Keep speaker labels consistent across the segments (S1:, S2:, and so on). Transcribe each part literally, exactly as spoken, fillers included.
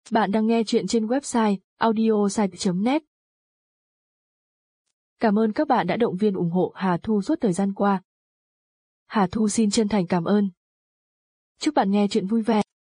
S1: Bạn đang nghe chuyện trên website audiosite chấm net. Cảm ơn các bạn đã động viên ủng hộ Hà Thu suốt thời gian qua. Hà Thu xin chân thành cảm ơn. Chúc bạn nghe chuyện vui vẻ.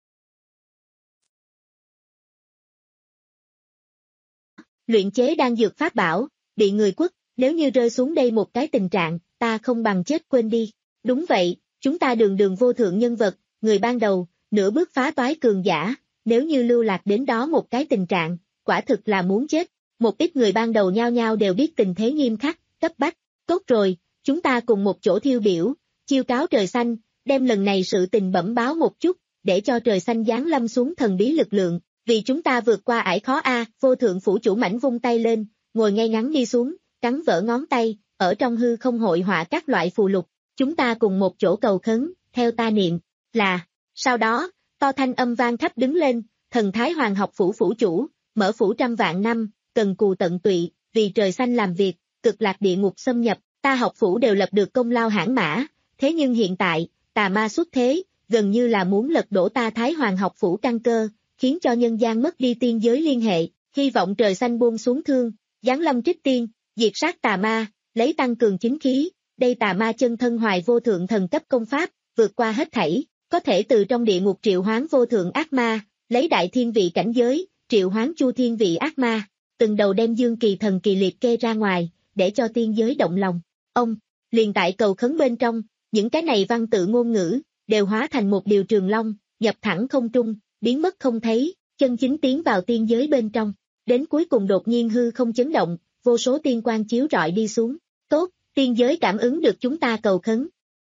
S2: Luyện chế đan dược pháp bảo, bị người quất, nếu như rơi xuống đây một cái tình trạng, ta không bằng chết quên đi. Đúng vậy, chúng ta đường đường vô thượng nhân vật, người ban đầu, nửa bước phá toái cường giả, nếu như lưu lạc đến đó một cái tình trạng, quả thực là muốn chết. Một ít người ban đầu nhao nhao đều biết tình thế nghiêm khắc, cấp bách. Tốt rồi, chúng ta cùng một chỗ thiêu biểu, chiêu cáo trời xanh, đem lần này sự tình bẩm báo một chút, để cho trời xanh giáng lâm xuống thần bí lực lượng, vì chúng ta vượt qua ải khó a. Vô thượng phủ chủ mảnh vung tay lên, ngồi ngay ngắn đi xuống, cắn vỡ ngón tay, ở trong hư không hội họa các loại phù lục, chúng ta cùng một chỗ cầu khấn, theo ta niệm, là, sau đó, to thanh âm vang khắp đứng lên, thần Thái Hoàng học phủ phủ chủ, mở phủ trăm vạn năm, cần cù tận tụy, vì trời xanh làm việc, cực lạc địa ngục xâm nhập, ta học phủ đều lập được công lao hãn mã, thế nhưng hiện tại, tà ma xuất thế, gần như là muốn lật đổ ta Thái Hoàng học phủ căn cơ, khiến cho nhân gian mất đi tiên giới liên hệ, hy vọng trời xanh buông xuống thương, giáng lâm trích tiên, diệt sát tà ma, lấy tăng cường chính khí, đây tà ma chân thân hoài vô thượng thần cấp công pháp, vượt qua hết thảy, có thể từ trong địa ngục triệu hoán vô thượng ác ma, lấy đại thiên vị cảnh giới, triệu hoán chu thiên vị ác ma, từng đầu đem dương kỳ thần kỳ liệt kê ra ngoài, để cho tiên giới động lòng. Ông, liền tại cầu khấn bên trong, những cái này văn tự ngôn ngữ, đều hóa thành một điều trường long, nhập thẳng không trung, biến mất không thấy, chân chính tiến vào tiên giới bên trong. Đến cuối cùng đột nhiên hư không chấn động, vô số tiên quang chiếu rọi đi xuống. Tốt, tiên giới cảm ứng được chúng ta cầu khấn.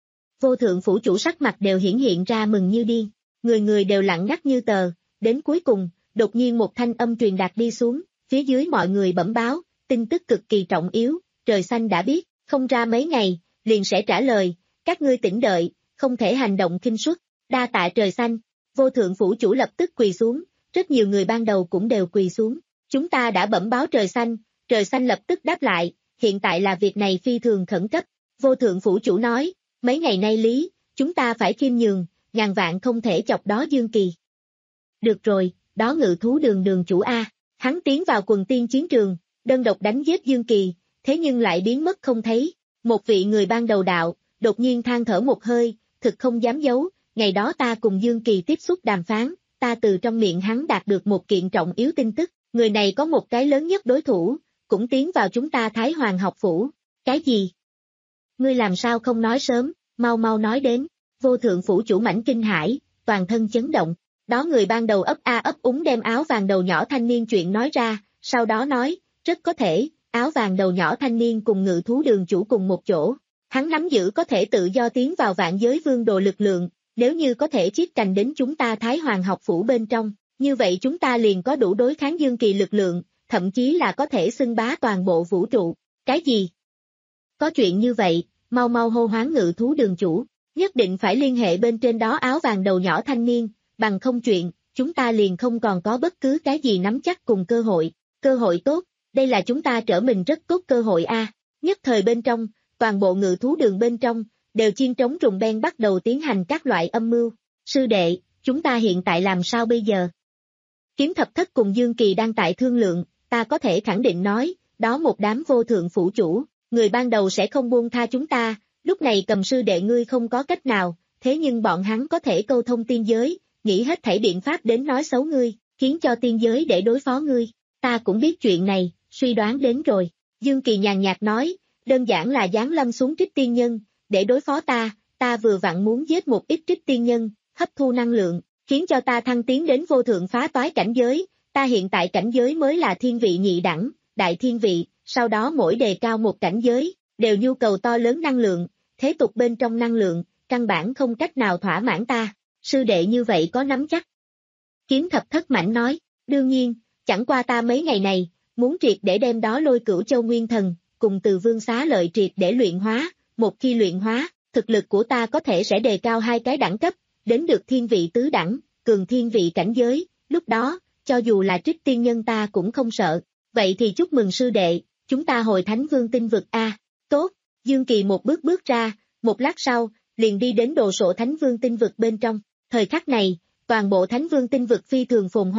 S2: Vô thượng phủ chủ sắc mặt đều hiển hiện ra mừng như điên, người người đều lặng ngắt như tờ, đến cuối cùng, đột nhiên một thanh âm truyền đạt đi xuống, phía dưới mọi người bẩm báo, tin tức cực kỳ trọng yếu, trời xanh đã biết, không ra mấy ngày, liền sẽ trả lời, các ngươi tĩnh đợi, không thể hành động khinh suất, đa tạ trời xanh. Vô thượng phủ chủ lập tức quỳ xuống, rất nhiều người ban đầu cũng đều quỳ xuống, chúng ta đã bẩm báo trời xanh, trời xanh lập tức đáp lại, hiện tại là việc này phi thường khẩn cấp. Vô thượng phủ chủ nói, mấy ngày nay lý, chúng ta phải khiêm nhường, ngàn vạn không thể chọc đó Dương Kỳ. Được rồi, đó ngự thú đường đường chủ A, hắn tiến vào quần tiên chiến trường, đơn độc đánh giết Dương Kỳ, thế nhưng lại biến mất không thấy. Một vị người ban đầu đạo, đột nhiên than thở một hơi, thực không dám giấu, ngày đó ta cùng Dương Kỳ tiếp xúc đàm phán, ta từ trong miệng hắn đạt được một kiện trọng yếu tin tức, người này có một cái lớn nhất đối thủ, cũng tiến vào chúng ta Thái Hoàng học phủ. Cái gì? Ngươi làm sao không nói sớm, mau mau nói đến. Vô thượng phủ chủ mảnh kinh hãi, toàn thân chấn động. Đó người ban đầu ấp a ấp úng đem áo vàng đầu nhỏ thanh niên chuyện nói ra, sau đó nói, rất có thể, áo vàng đầu nhỏ thanh niên cùng ngự thú đường chủ cùng một chỗ. Hắn nắm giữ có thể tự do tiến vào vạn giới vương đồ lực lượng, nếu như có thể chiết cành đến chúng ta Thái Hoàng học phủ bên trong, như vậy chúng ta liền có đủ đối kháng Dương Kỳ lực lượng, thậm chí là có thể xưng bá toàn bộ vũ trụ. Cái gì? Có chuyện như vậy, mau mau hô hoán ngự thú đường chủ, nhất định phải liên hệ bên trên đó áo vàng đầu nhỏ thanh niên, bằng không chuyện, chúng ta liền không còn có bất cứ cái gì nắm chắc cùng cơ hội. Cơ hội tốt, đây là chúng ta trở mình rất tốt cơ hội a. Nhất thời bên trong, toàn bộ ngự thú đường bên trong, đều chiên trống rùng ben bắt đầu tiến hành các loại âm mưu. Sư đệ, chúng ta hiện tại làm sao bây giờ? Kiếm thập thất cùng Dương Kỳ đang tại thương lượng, ta có thể khẳng định nói, đó một đám vô thượng phủ chủ, người ban đầu sẽ không buông tha chúng ta, lúc này cầm sư đệ ngươi không có cách nào, thế nhưng bọn hắn có thể câu thông tiên giới, nghĩ hết thảy biện pháp đến nói xấu ngươi, khiến cho tiên giới để đối phó ngươi. Ta cũng biết chuyện này, suy đoán đến rồi. Dương Kỳ nhàn nhạt nói, đơn giản là giáng lâm xuống trích tiên nhân, để đối phó ta, ta vừa vặn muốn giết một ít trích tiên nhân, hấp thu năng lượng, khiến cho ta thăng tiến đến vô thượng phá toái cảnh giới, ta hiện tại cảnh giới mới là thiên vị nhị đẳng, đại thiên vị, sau đó mỗi đề cao một cảnh giới, đều nhu cầu to lớn năng lượng, thế tục bên trong năng lượng, căn bản không cách nào thỏa mãn ta, sư đệ như vậy có nắm chắc. Kiếm thập thất mảnh nói, đương nhiên, chẳng qua ta mấy ngày này, muốn triệt để đem đó lôi cửu châu nguyên thần, cùng từ vương xá lợi triệt để luyện hóa, một khi luyện hóa, thực lực của ta có thể sẽ đề cao hai cái đẳng cấp, đến được thiên vị tứ đẳng, cường thiên vị cảnh giới, lúc đó, cho dù là trích tiên nhân ta cũng không sợ. Vậy thì chúc mừng sư đệ, chúng ta hồi Thánh Vương tinh vực a. Tốt, Dương Kỳ một bước bước ra, một lát sau, liền đi đến đồ sộ Thánh Vương tinh vực bên trong. Thời khắc này, toàn bộ Thánh Vương tinh vực phi thường phồn hoa,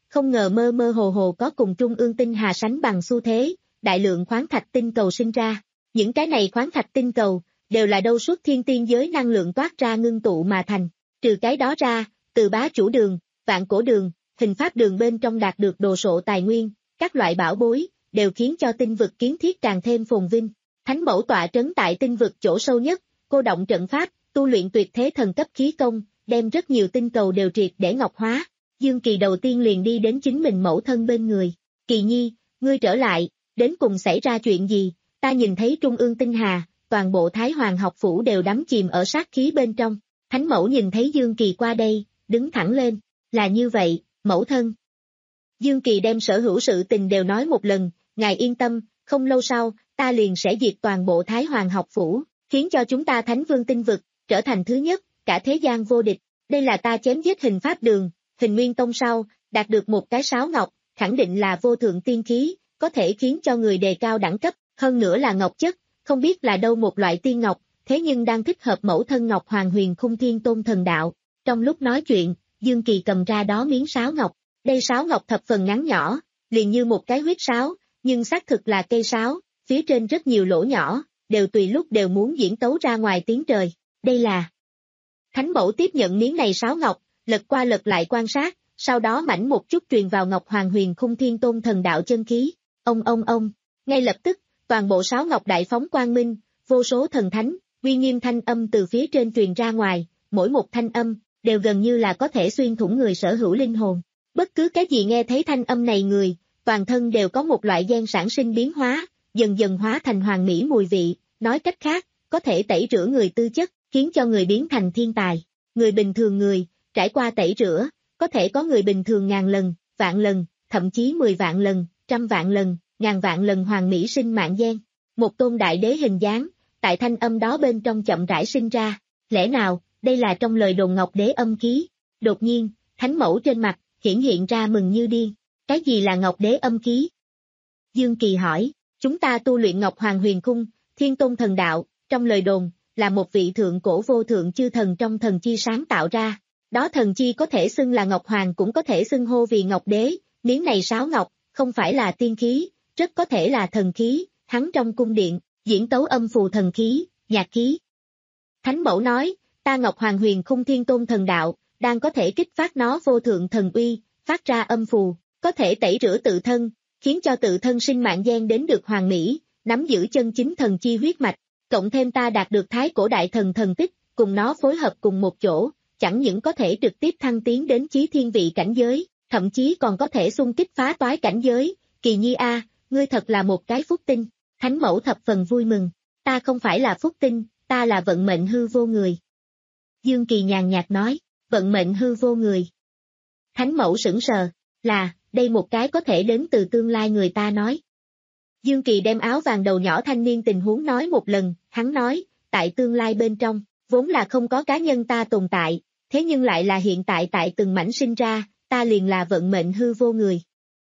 S2: không ngờ mơ mơ hồ hồ có cùng trung ương tinh hà sánh bằng xu thế, đại lượng khoáng thạch tinh cầu sinh ra. Những cái này khoáng thạch tinh cầu, đều là đâu suốt thiên tiên giới năng lượng toát ra ngưng tụ mà thành. Trừ cái đó ra, từ bá chủ đường, vạn cổ đường, hình pháp đường bên trong đạt được đồ sộ tài nguyên, các loại bảo bối, đều khiến cho tinh vực kiến thiết càng thêm phồn vinh. Thánh mẫu tọa trấn tại tinh vực chỗ sâu nhất, cô động trận pháp, tu luyện tuyệt thế thần cấp khí công, đem rất nhiều tinh cầu đều triệt để ngọc hóa. Dương Kỳ đầu tiên liền đi đến chính mình mẫu thân bên người. Kỳ nhi, ngươi trở lại, đến cùng xảy ra chuyện gì? Ta nhìn thấy trung ương tinh hà, toàn bộ Thái Hoàng học phủ đều đắm chìm ở sát khí bên trong. Thánh mẫu nhìn thấy Dương Kỳ qua đây, đứng thẳng lên. Là như vậy, mẫu thân. Dương Kỳ đem sở hữu sự tình đều nói một lần, ngài yên tâm, không lâu sau, ta liền sẽ diệt toàn bộ Thái Hoàng học phủ, khiến cho chúng ta Thánh Vương tinh vực, trở thành thứ nhất, cả thế gian vô địch. Đây là ta chém giết hình pháp đường, hình nguyên tông sau, đạt được một cái sáo ngọc, khẳng định là vô thượng tiên khí, có thể khiến cho người đề cao đẳng cấp, hơn nữa là ngọc chất, không biết là đâu một loại tiên ngọc, thế nhưng đang thích hợp mẫu thân Ngọc Hoàng Huyền Khung Thiên Tôn thần đạo. Trong lúc nói chuyện, Dương Kỳ cầm ra đó miếng sáo ngọc, đây sáo ngọc thập phần ngắn nhỏ, liền như một cái huyết sáo, nhưng xác thực là cây sáo, phía trên rất nhiều lỗ nhỏ, đều tùy lúc đều muốn diễn tấu ra ngoài tiếng trời. Đây là... Thánh mẫu tiếp nhận miếng này sáo ngọc, lật qua lật lại quan sát, sau đó mảnh một chút truyền vào Ngọc Hoàng Huyền Khung Thiên Tôn thần đạo chân khí. Ông ông ông, ngay lập tức, toàn bộ sáo ngọc đại phóng quang minh, vô số thần thánh, uy nghiêm thanh âm từ phía trên truyền ra ngoài, mỗi một thanh âm, đều gần như là có thể xuyên thủng người sở hữu linh hồn. Bất cứ cái gì nghe thấy thanh âm này người, toàn thân đều có một loại gen sản sinh biến hóa, dần dần hóa thành hoàn mỹ mùi vị, nói cách khác, có thể tẩy rửa người tư chất, khiến cho người biến thành thiên tài. Người bình thường người, trải qua tẩy rửa, có thể có người bình thường ngàn lần, vạn lần, thậm chí mười vạn lần, trăm vạn lần, ngàn vạn lần hoàn mỹ sinh mạng gen. Một tôn đại đế hình dáng, tại thanh âm đó bên trong chậm rãi sinh ra. Lẽ nào, đây là trong lời đồn Ngọc Đế âm khí? Đột nhiên, thánh mẫu trên mặt, hiển hiện ra mừng như điên. Cái gì là Ngọc Đế âm khí? Dương Kỳ hỏi, chúng ta tu luyện Ngọc Hoàng Huyền Khung, Thiên Tôn thần đạo, trong lời đồn, là một vị thượng cổ vô thượng chư thần trong thần chi sáng tạo ra. Đó thần chi có thể xưng là Ngọc Hoàng cũng có thể xưng hô vì Ngọc Đế, miếng này sáo ngọc, không phải là tiên khí, rất có thể là thần khí, hắn trong cung điện, diễn tấu âm phù thần khí, nhạc khí. Thánh mẫu nói, ta Ngọc Hoàng Huyền Khung Thiên Tôn thần đạo, đang có thể kích phát nó vô thượng thần uy, phát ra âm phù, có thể tẩy rửa tự thân, khiến cho tự thân sinh mạng gen đến được hoàn mỹ, nắm giữ chân chính thần chi huyết mạch, cộng thêm ta đạt được thái cổ đại thần thần tích, cùng nó phối hợp cùng một chỗ, chẳng những có thể trực tiếp thăng tiến đến chí thiên vị cảnh giới, thậm chí còn có thể xung kích phá toái cảnh giới. Kỳ nhi a, ngươi thật là một cái phúc tinh. Thánh mẫu thập phần vui mừng, ta không phải là phúc tinh, ta là vận mệnh hư vô người. Dương Kỳ nhàn nhạt nói, vận mệnh hư vô người. Thánh mẫu sững sờ, là, đây một cái có thể đến từ tương lai người ta nói. Dương Kỳ đem áo vàng đầu nhỏ thanh niên tình huống nói một lần, hắn nói, tại tương lai bên trong, vốn là không có cá nhân ta tồn tại, thế nhưng lại là hiện tại tại từng mảnh sinh ra, ta liền là vận mệnh hư vô người.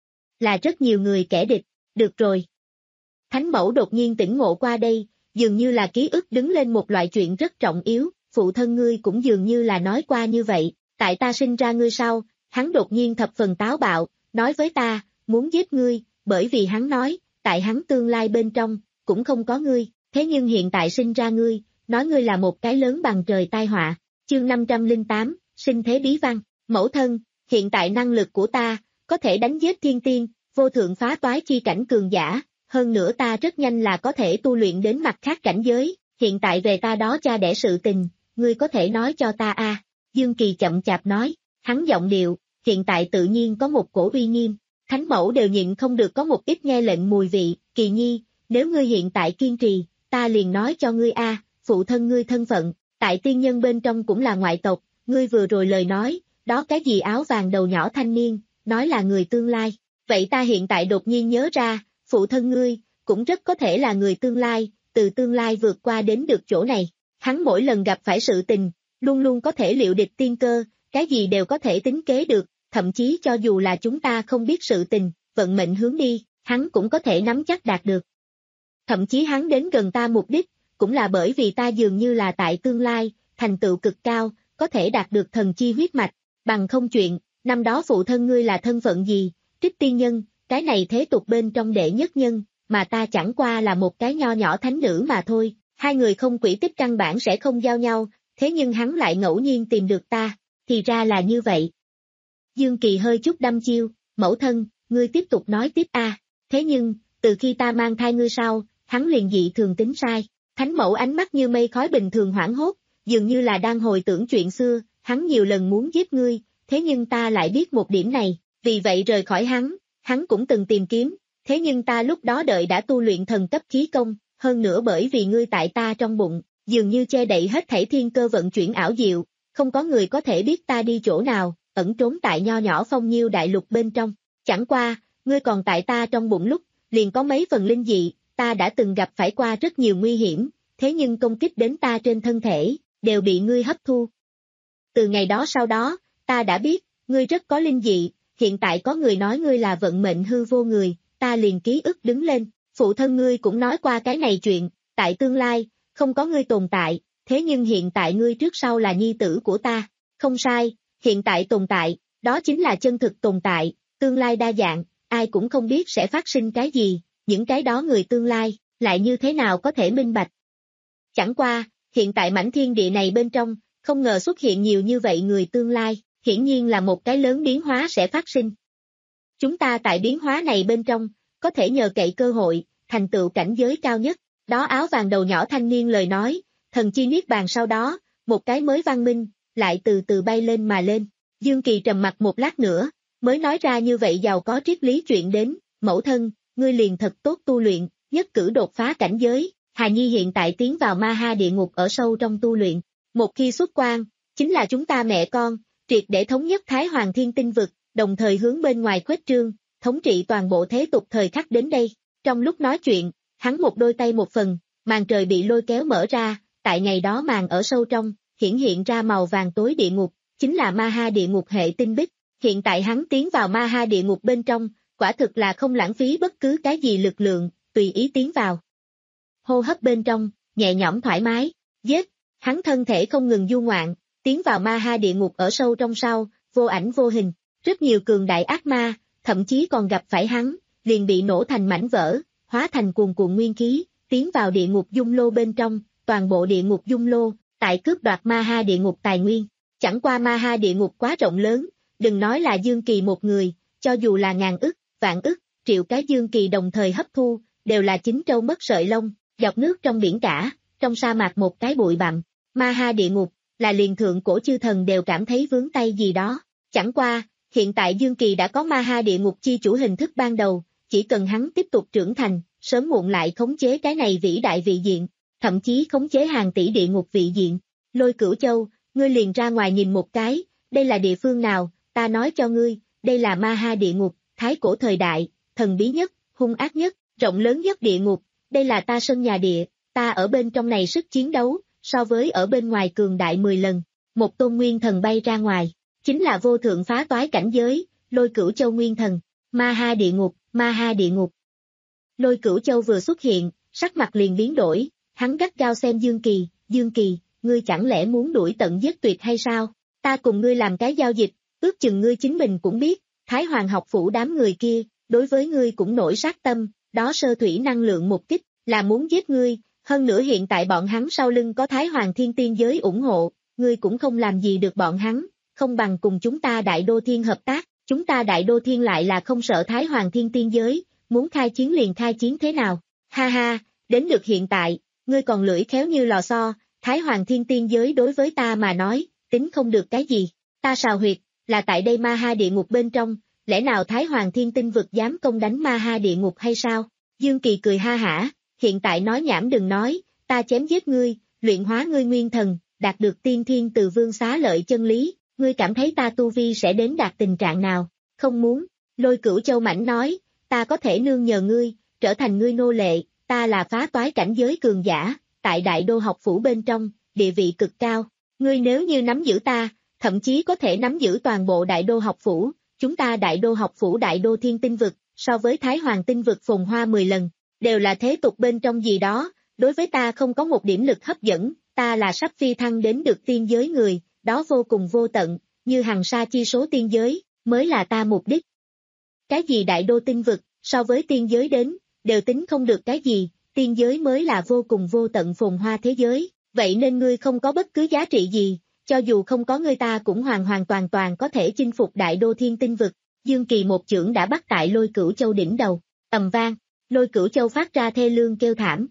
S2: Là rất nhiều người kẻ địch, được rồi. Thánh mẫu đột nhiên tỉnh ngộ qua đây, dường như là ký ức đứng lên một loại chuyện rất trọng yếu, phụ thân ngươi cũng dường như là nói qua như vậy, tại ta sinh ra ngươi sau, hắn đột nhiên thập phần táo bạo, nói với ta, muốn giết ngươi, bởi vì hắn nói, tại hắn tương lai bên trong, cũng không có ngươi, thế nhưng hiện tại sinh ra ngươi, nói ngươi là một cái lớn bằng trời tai họa. Chương năm trăm lẻ tám, sinh thế bí văn, mẫu thân, hiện tại năng lực của ta, có thể đánh giết thiên tiên, vô thượng phá toái chi cảnh cường giả, hơn nữa ta rất nhanh là có thể tu luyện đến mặt khác cảnh giới, hiện tại về ta đó cha đẻ sự tình, ngươi có thể nói cho ta a? À? Dương Kỳ chậm chạp nói, hắn giọng điệu, hiện tại tự nhiên có một cổ uy nghiêm, thánh mẫu đều nhịn không được có một ít nghe lệnh mùi vị. Kỳ nhi, nếu ngươi hiện tại kiên trì, ta liền nói cho ngươi a, à, phụ thân ngươi thân phận, tại tiên nhân bên trong cũng là ngoại tộc, ngươi vừa rồi lời nói, đó cái gì áo vàng đầu nhỏ thanh niên, nói là người tương lai, vậy ta hiện tại đột nhiên nhớ ra, phụ thân ngươi, cũng rất có thể là người tương lai, từ tương lai vượt qua đến được chỗ này, hắn mỗi lần gặp phải sự tình, luôn luôn có thể liệu địch tiên cơ, cái gì đều có thể tính kế được, thậm chí cho dù là chúng ta không biết sự tình, vận mệnh hướng đi, hắn cũng có thể nắm chắc đạt được. Thậm chí hắn đến gần ta mục đích, cũng là bởi vì ta dường như là tại tương lai, thành tựu cực cao, có thể đạt được thần chi huyết mạch, bằng không chuyện, năm đó phụ thân ngươi là thân phận gì, Trích tiên nhân, cái này thế tục bên trong đệ nhất nhân, mà ta chẳng qua là một cái nho nhỏ thánh nữ mà thôi, hai người không quỹ tích căn bản sẽ không giao nhau, thế nhưng hắn lại ngẫu nhiên tìm được ta, thì ra là như vậy. Dương Kỳ hơi chút đăm chiêu, mẫu thân, ngươi tiếp tục nói tiếp a. Thế nhưng, từ khi ta mang thai ngươi sau, hắn liền dị thường tính sai, thánh mẫu ánh mắt như mây khói bình thường hoảng hốt, dường như là đang hồi tưởng chuyện xưa, hắn nhiều lần muốn giết ngươi, thế nhưng ta lại biết một điểm này, vì vậy rời khỏi hắn, hắn cũng từng tìm kiếm, thế nhưng ta lúc đó đợi đã tu luyện thần cấp khí công, hơn nữa bởi vì ngươi tại ta trong bụng, dường như che đậy hết thảy thiên cơ vận chuyển ảo diệu, không có người có thể biết ta đi chỗ nào, ẩn trốn tại nho nhỏ phong nhiêu đại lục bên trong, chẳng qua, ngươi còn tại ta trong bụng lúc, liền có mấy phần linh dị, ta đã từng gặp phải qua rất nhiều nguy hiểm, thế nhưng công kích đến ta trên thân thể, đều bị ngươi hấp thu. Từ ngày đó sau đó, ta đã biết, ngươi rất có linh dị, hiện tại có người nói ngươi là vận mệnh hư vô người, ta liền ký ức đứng lên, phụ thân ngươi cũng nói qua cái này chuyện, tại tương lai, không có ngươi tồn tại, thế nhưng hiện tại ngươi trước sau là nhi tử của ta, không sai, hiện tại tồn tại, đó chính là chân thực tồn tại, tương lai đa dạng, ai cũng không biết sẽ phát sinh cái gì, những cái đó người tương lai, lại như thế nào có thể minh bạch. Chẳng qua, hiện tại mảnh thiên địa này bên trong, không ngờ xuất hiện nhiều như vậy người tương lai, hiển nhiên là một cái lớn biến hóa sẽ phát sinh. Chúng ta tại biến hóa này bên trong, có thể nhờ cậy cơ hội, thành tựu cảnh giới cao nhất, đó áo vàng đầu nhỏ thanh niên lời nói, thần chi niết bàn sau đó, một cái mới văn minh, lại từ từ bay lên mà lên. Dương Kỳ trầm mặt một lát nữa, mới nói ra như vậy giàu có triết lý chuyện đến, mẫu thân, ngươi liền thật tốt tu luyện, nhất cử đột phá cảnh giới, Hà Nhi hiện tại tiến vào ma ha địa ngục ở sâu trong tu luyện, một khi xuất quan, chính là chúng ta mẹ con, triệt để thống nhất Thái Hoàng Thiên Tinh Vực, đồng thời hướng bên ngoài khuếch trương, thống trị toàn bộ thế tục thời khắc đến đây. Trong lúc nói chuyện, hắn một đôi tay một phần, màn trời bị lôi kéo mở ra, tại ngày đó màn ở sâu trong, hiển hiện ra màu vàng tối địa ngục, chính là ma ha địa ngục hệ tinh bích. Hiện tại hắn tiến vào ma ha địa ngục bên trong, quả thực là không lãng phí bất cứ cái gì lực lượng, tùy ý tiến vào. Hô hấp bên trong, nhẹ nhõm thoải mái, giết, hắn thân thể không ngừng du ngoạn, tiến vào ma ha địa ngục ở sâu trong sau, vô ảnh vô hình, rất nhiều cường đại ác ma, thậm chí còn gặp phải hắn, liền bị nổ thành mảnh vỡ, hóa thành cuồn cuộn nguyên khí, tiến vào địa ngục dung lô bên trong, toàn bộ địa ngục dung lô, tại cướp đoạt ma ha địa ngục tài nguyên. Chẳng qua ma ha địa ngục quá rộng lớn, đừng nói là Dương Kỳ một người, cho dù là ngàn ức, vạn ức, triệu cái Dương Kỳ đồng thời hấp thu, đều là chín trâu mất sợi lông, dọc nước trong biển cả, trong sa mạc một cái bụi bặm. Ma ha địa ngục, là liền thượng cổ chư thần đều cảm thấy vướng tay gì đó. Chẳng qua, hiện tại Dương Kỳ đã có ma ha địa ngục chi chủ hình thức ban đầu, chỉ cần hắn tiếp tục trưởng thành, sớm muộn lại khống chế cái này vĩ đại vị diện, thậm chí khống chế hàng tỷ địa ngục vị diện. Lôi Cửu Châu, ngươi liền ra ngoài nhìn một cái, đây là địa phương nào, ta nói cho ngươi, đây là ma ha địa ngục, thái cổ thời đại, thần bí nhất, hung ác nhất, rộng lớn nhất địa ngục, đây là ta sân nhà địa, ta ở bên trong này sức chiến đấu, so với ở bên ngoài cường đại mười lần, một tôn nguyên thần bay ra ngoài, chính là vô thượng phá toái cảnh giới, Lôi Cửu Châu nguyên thần, ma ha địa ngục, ma ha địa ngục. Lôi Cửu Châu vừa xuất hiện, sắc mặt liền biến đổi, hắn gắt gao xem Dương Kỳ, Dương Kỳ, ngươi chẳng lẽ muốn đuổi tận giết tuyệt hay sao, ta cùng ngươi làm cái giao dịch, ước chừng ngươi chính mình cũng biết, Thái Hoàng học phủ đám người kia, đối với ngươi cũng nổi sát tâm, đó sơ thủy năng lượng một kích, là muốn giết ngươi, hơn nữa hiện tại bọn hắn sau lưng có Thái Hoàng Thiên Tiên giới ủng hộ, ngươi cũng không làm gì được bọn hắn, không bằng cùng chúng ta Đại Đô Thiên hợp tác, chúng ta Đại Đô Thiên lại là không sợ Thái Hoàng Thiên Tiên giới, muốn khai chiến liền khai chiến thế nào, ha ha, đến được hiện tại, ngươi còn lưỡi khéo như lò xo, Thái Hoàng Thiên Tiên giới đối với ta mà nói, tính không được cái gì, ta sào huyệt, là tại đây ma ha địa ngục bên trong, lẽ nào Thái Hoàng Thiên Tinh vực dám công đánh ma ha địa ngục hay sao? Dương Kỳ cười ha hả, hiện tại nói nhảm đừng nói, ta chém giết ngươi, luyện hóa ngươi nguyên thần, đạt được tiên thiên từ vương xá lợi chân lý, ngươi cảm thấy ta tu vi sẽ đến đạt tình trạng nào? Không muốn, Lôi Cửu Châu mảnh nói, ta có thể nương nhờ ngươi, trở thành ngươi nô lệ, ta là phá toái cảnh giới cường giả, tại Đại Đô học phủ bên trong, địa vị cực cao, ngươi nếu như nắm giữ ta, thậm chí có thể nắm giữ toàn bộ Đại Đô học phủ, chúng ta Đại Đô học phủ Đại Đô Thiên Tinh vực, so với Thái Hoàng Tinh vực phồn hoa mười lần, đều là thế tục bên trong gì đó, đối với ta không có một điểm lực hấp dẫn, ta là sắp phi thăng đến được tiên giới người, đó vô cùng vô tận, như hằng sa chi số tiên giới, mới là ta mục đích. Cái gì đại đô tinh vực, so với tiên giới đến, đều tính không được cái gì, tiên giới mới là vô cùng vô tận phồn hoa thế giới, vậy nên ngươi không có bất cứ giá trị gì, cho dù không có ngươi ta cũng hoàn hoàn toàn toàn có thể chinh phục đại đô thiên tinh vực. Dương Kỳ một chưởng đã bắt tại Lôi Cửu Châu đỉnh đầu, ầm vang, Lôi Cửu Châu phát ra thê lương kêu thảm.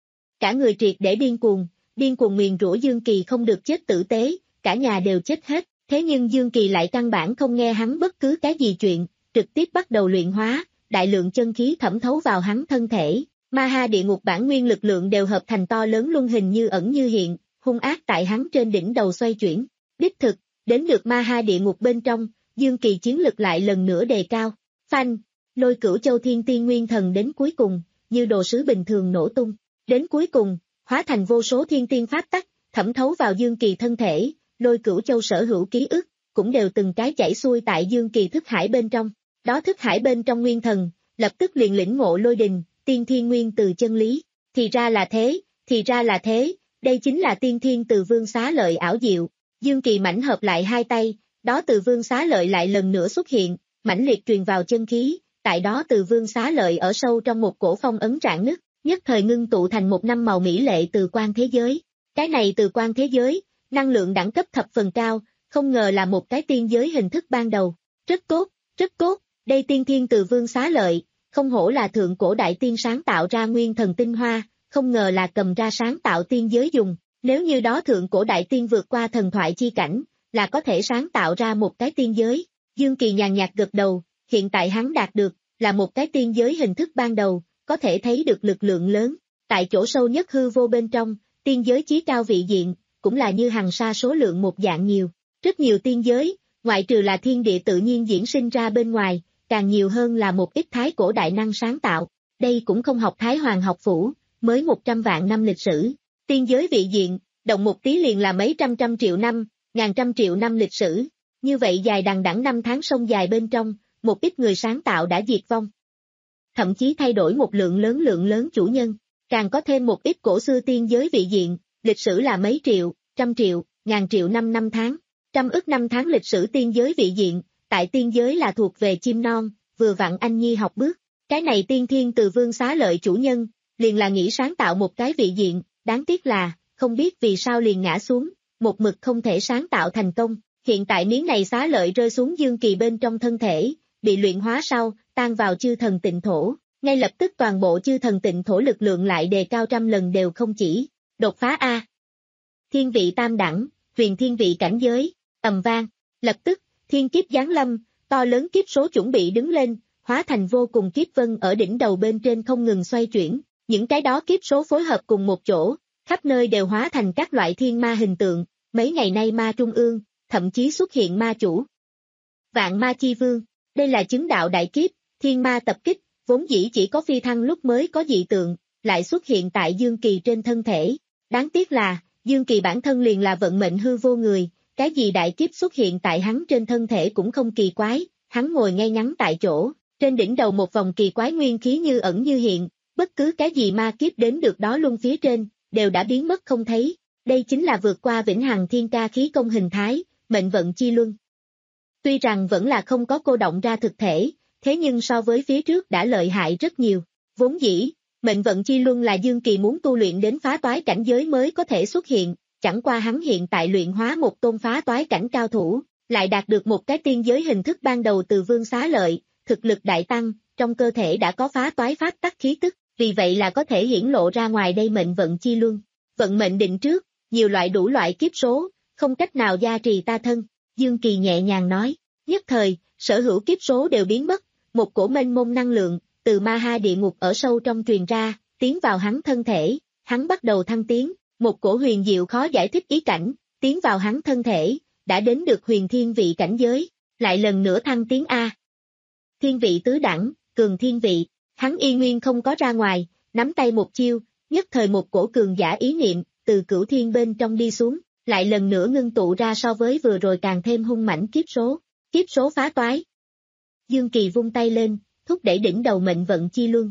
S2: Cả người triệt để điên cuồng, điên cuồng nguyền rủa Dương Kỳ không được chết tử tế, cả nhà đều chết hết, thế nhưng Dương Kỳ lại căn bản không nghe hắn bất cứ cái gì chuyện, trực tiếp bắt đầu luyện hóa, đại lượng chân khí thẩm thấu vào hắn thân thể, ma ha địa ngục bản nguyên lực lượng đều hợp thành to lớn luân hình như ẩn như hiện, hung ác tại hắn trên đỉnh đầu xoay chuyển, đích thực, đến được ma ha địa ngục bên trong, Dương Kỳ chiến lực lại lần nữa đề cao, phanh, Lôi Cửu Châu thiên tiên nguyên thần đến cuối cùng, như đồ sứ bình thường nổ tung, đến cuối cùng, hóa thành vô số thiên tiên pháp tắc, thẩm thấu vào Dương Kỳ thân thể, Lôi Cửu Châu sở hữu ký ức, cũng đều từng cái chảy xuôi tại Dương Kỳ thức hải bên trong, đó thức hải bên trong nguyên thần, lập tức liền lĩnh ngộ lôi đình, tiên thiên nguyên từ chân lý, thì ra là thế, thì ra là thế, đây chính là tiên thiên từ vương xá lợi ảo diệu, Dương Kỳ mảnh hợp lại hai tay, đó từ vương xá lợi lại lần nữa xuất hiện, mãnh liệt truyền vào chân khí, tại đó từ vương xá lợi ở sâu trong một cổ phong ấn rạn nứt, nhất thời ngưng tụ thành một năm màu mỹ lệ từ quan thế giới, cái này từ quan thế giới, năng lượng đẳng cấp thập phần cao, không ngờ là một cái tiên giới hình thức ban đầu, rất tốt, rất tốt, đây tiên thiên từ vương xá lợi, không hổ là thượng cổ đại tiên sáng tạo ra nguyên thần tinh hoa, không ngờ là cầm ra sáng tạo tiên giới dùng, nếu như đó thượng cổ đại tiên vượt qua thần thoại chi cảnh, là có thể sáng tạo ra một cái tiên giới, Dương Kỳ nhàn nhạt gật đầu, hiện tại hắn đạt được, là một cái tiên giới hình thức ban đầu, có thể thấy được lực lượng lớn, tại chỗ sâu nhất hư vô bên trong, tiên giới chí cao vị diện, cũng là như hằng sa số lượng một dạng nhiều, rất nhiều tiên giới, ngoại trừ là thiên địa tự nhiên diễn sinh ra bên ngoài, càng nhiều hơn là một ít thái cổ đại năng sáng tạo, đây cũng không học Thái Hoàng học phủ, mới một trăm vạn năm lịch sử, tiên giới vị diện, động một tí liền là mấy trăm trăm triệu năm, ngàn trăm triệu năm lịch sử, như vậy dài đằng đẵng năm tháng sông dài bên trong, một ít người sáng tạo đã diệt vong. Thậm chí thay đổi một lượng lớn lượng lớn chủ nhân, càng có thêm một ít cổ xưa tiên giới vị diện, lịch sử là mấy triệu, trăm triệu, ngàn triệu năm năm tháng, trăm ức năm tháng lịch sử tiên giới vị diện, tại tiên giới là thuộc về chim non, vừa vặn anh nhi học bước, cái này tiên thiên từ vương xá lợi chủ nhân, liền là nghĩ sáng tạo một cái vị diện, đáng tiếc là, không biết vì sao liền ngã xuống, một mực không thể sáng tạo thành công, hiện tại miếng này xá lợi rơi xuống Dương Kỳ bên trong thân thể, bị luyện hóa sau, tan vào chư thần tịnh thổ, ngay lập tức toàn bộ chư thần tịnh thổ lực lượng lại đề cao trăm lần đều không chỉ, đột phá A. Thiên vị tam đẳng, huyền thiên vị cảnh giới, ầm vang, lập tức, thiên kiếp giáng lâm, to lớn kiếp số chuẩn bị đứng lên, hóa thành vô cùng kiếp vân ở đỉnh đầu bên trên không ngừng xoay chuyển, những cái đó kiếp số phối hợp cùng một chỗ, khắp nơi đều hóa thành các loại thiên ma hình tượng, mấy ngày nay ma trung ương, thậm chí xuất hiện ma chủ. Vạn ma chi vương, đây là chứng đạo đại kiếp, thiên ma tập kích, vốn dĩ chỉ có phi thăng lúc mới có dị tượng, lại xuất hiện tại Dương Kỳ trên thân thể. Đáng tiếc là, Dương Kỳ bản thân liền là vận mệnh hư vô người, cái gì đại kiếp xuất hiện tại hắn trên thân thể cũng không kỳ quái, hắn ngồi ngay ngắn tại chỗ, trên đỉnh đầu một vòng kỳ quái nguyên khí như ẩn như hiện, bất cứ cái gì ma kiếp đến được đó luôn phía trên, đều đã biến mất không thấy, đây chính là vượt qua vĩnh hằng thiên ca khí công hình thái, mệnh vận chi luân. Tuy rằng vẫn là không có cô động ra thực thể, thế nhưng so với phía trước đã lợi hại rất nhiều, vốn dĩ, mệnh vận chi luân là Dương Kỳ muốn tu luyện đến phá toái cảnh giới mới có thể xuất hiện, chẳng qua hắn hiện tại luyện hóa một tôn phá toái cảnh cao thủ, lại đạt được một cái tiên giới hình thức ban đầu từ vương xá lợi, thực lực đại tăng, trong cơ thể đã có phá toái pháp tắc khí tức, vì vậy là có thể hiển lộ ra ngoài đây mệnh vận chi luân. Vận mệnh định trước, nhiều loại đủ loại kiếp số, không cách nào gia trì ta thân, Dương Kỳ nhẹ nhàng nói, nhất thời, sở hữu kiếp số đều biến mất, một cổ mênh mông năng lượng, từ ma ha địa ngục ở sâu trong truyền ra, tiến vào hắn thân thể, hắn bắt đầu thăng tiến, một cổ huyền diệu khó giải thích ý cảnh, tiến vào hắn thân thể, đã đến được huyền thiên vị cảnh giới, lại lần nữa thăng tiến A. Thiên vị tứ đẳng, cường thiên vị, hắn y nguyên không có ra ngoài, nắm tay một chiêu, nhất thời một cổ cường giả ý niệm, từ cửu thiên bên trong đi xuống, lại lần nữa ngưng tụ ra so với vừa rồi càng thêm hung mãnh kiếp số, kiếp số phá toái. Dương Kỳ vung tay lên, thúc đẩy đỉnh đầu mệnh vận chi luân.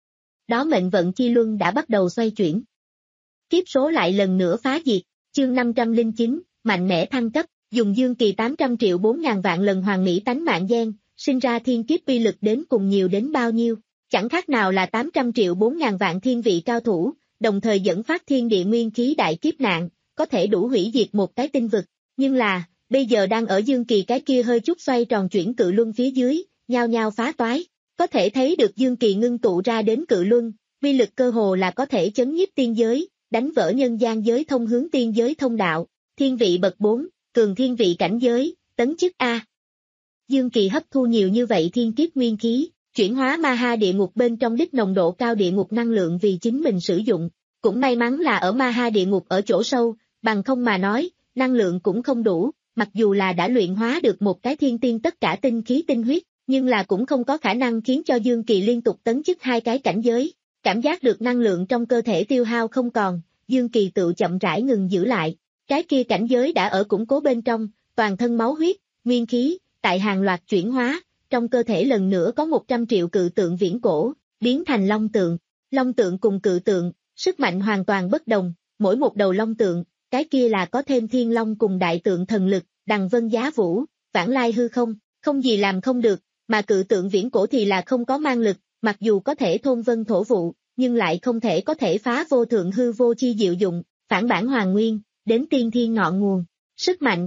S2: Đó mệnh vận chi luân đã bắt đầu xoay chuyển. Kiếp số lại lần nữa phá diệt, chương năm trăm lẻ chín, mạnh mẽ thăng cấp, dùng dương kỳ tám trăm triệu bốn ngàn vạn lần hoàn mỹ tánh mạng gen, sinh ra thiên kiếp uy lực đến cùng nhiều đến bao nhiêu, chẳng khác nào là tám trăm triệu bốn ngàn vạn thiên vị cao thủ, đồng thời dẫn phát thiên địa nguyên khí đại kiếp nạn, có thể đủ hủy diệt một cái tinh vực, nhưng là, bây giờ đang ở dương kỳ cái kia hơi chút xoay tròn chuyển cự luân phía dưới, nhao nhao phá toái, có thể thấy được dương kỳ ngưng tụ ra đến cự luân, uy lực cơ hồ là có thể chấn nhiếp tiên giới, đánh vỡ nhân gian giới thông hướng tiên giới thông đạo, thiên vị bậc bốn, cường thiên vị cảnh giới, tấn chức A. Dương kỳ hấp thu nhiều như vậy thiên kiếp nguyên khí, chuyển hóa ma ha địa ngục bên trong đích nồng độ cao địa ngục năng lượng vì chính mình sử dụng, cũng may mắn là ở ma ha địa ngục ở chỗ sâu, bằng không mà nói, năng lượng cũng không đủ, mặc dù là đã luyện hóa được một cái thiên tiên tất cả tinh khí tinh huyết, nhưng là cũng không có khả năng khiến cho Dương Kỳ liên tục tấn chức hai cái cảnh giới, cảm giác được năng lượng trong cơ thể tiêu hao không còn, Dương Kỳ tự chậm rãi ngừng giữ lại, cái kia cảnh giới đã ở củng cố bên trong, toàn thân máu huyết, nguyên khí, tại hàng loạt chuyển hóa, trong cơ thể lần nữa có một trăm triệu cự tượng viễn cổ, biến thành long tượng, long tượng cùng cự tượng, sức mạnh hoàn toàn bất đồng, mỗi một đầu long tượng, cái kia là có thêm thiên long cùng đại tượng thần lực, đằng vân giá vũ, vãng lai hư không, không gì làm không được, mà cự tượng viễn cổ thì là không có mang lực, mặc dù có thể thôn vân thổ vụ, nhưng lại không thể có thể phá vô thượng hư vô chi diệu dụng, phản bản hoàn nguyên, đến tiên thiên ngọn nguồn, sức mạnh.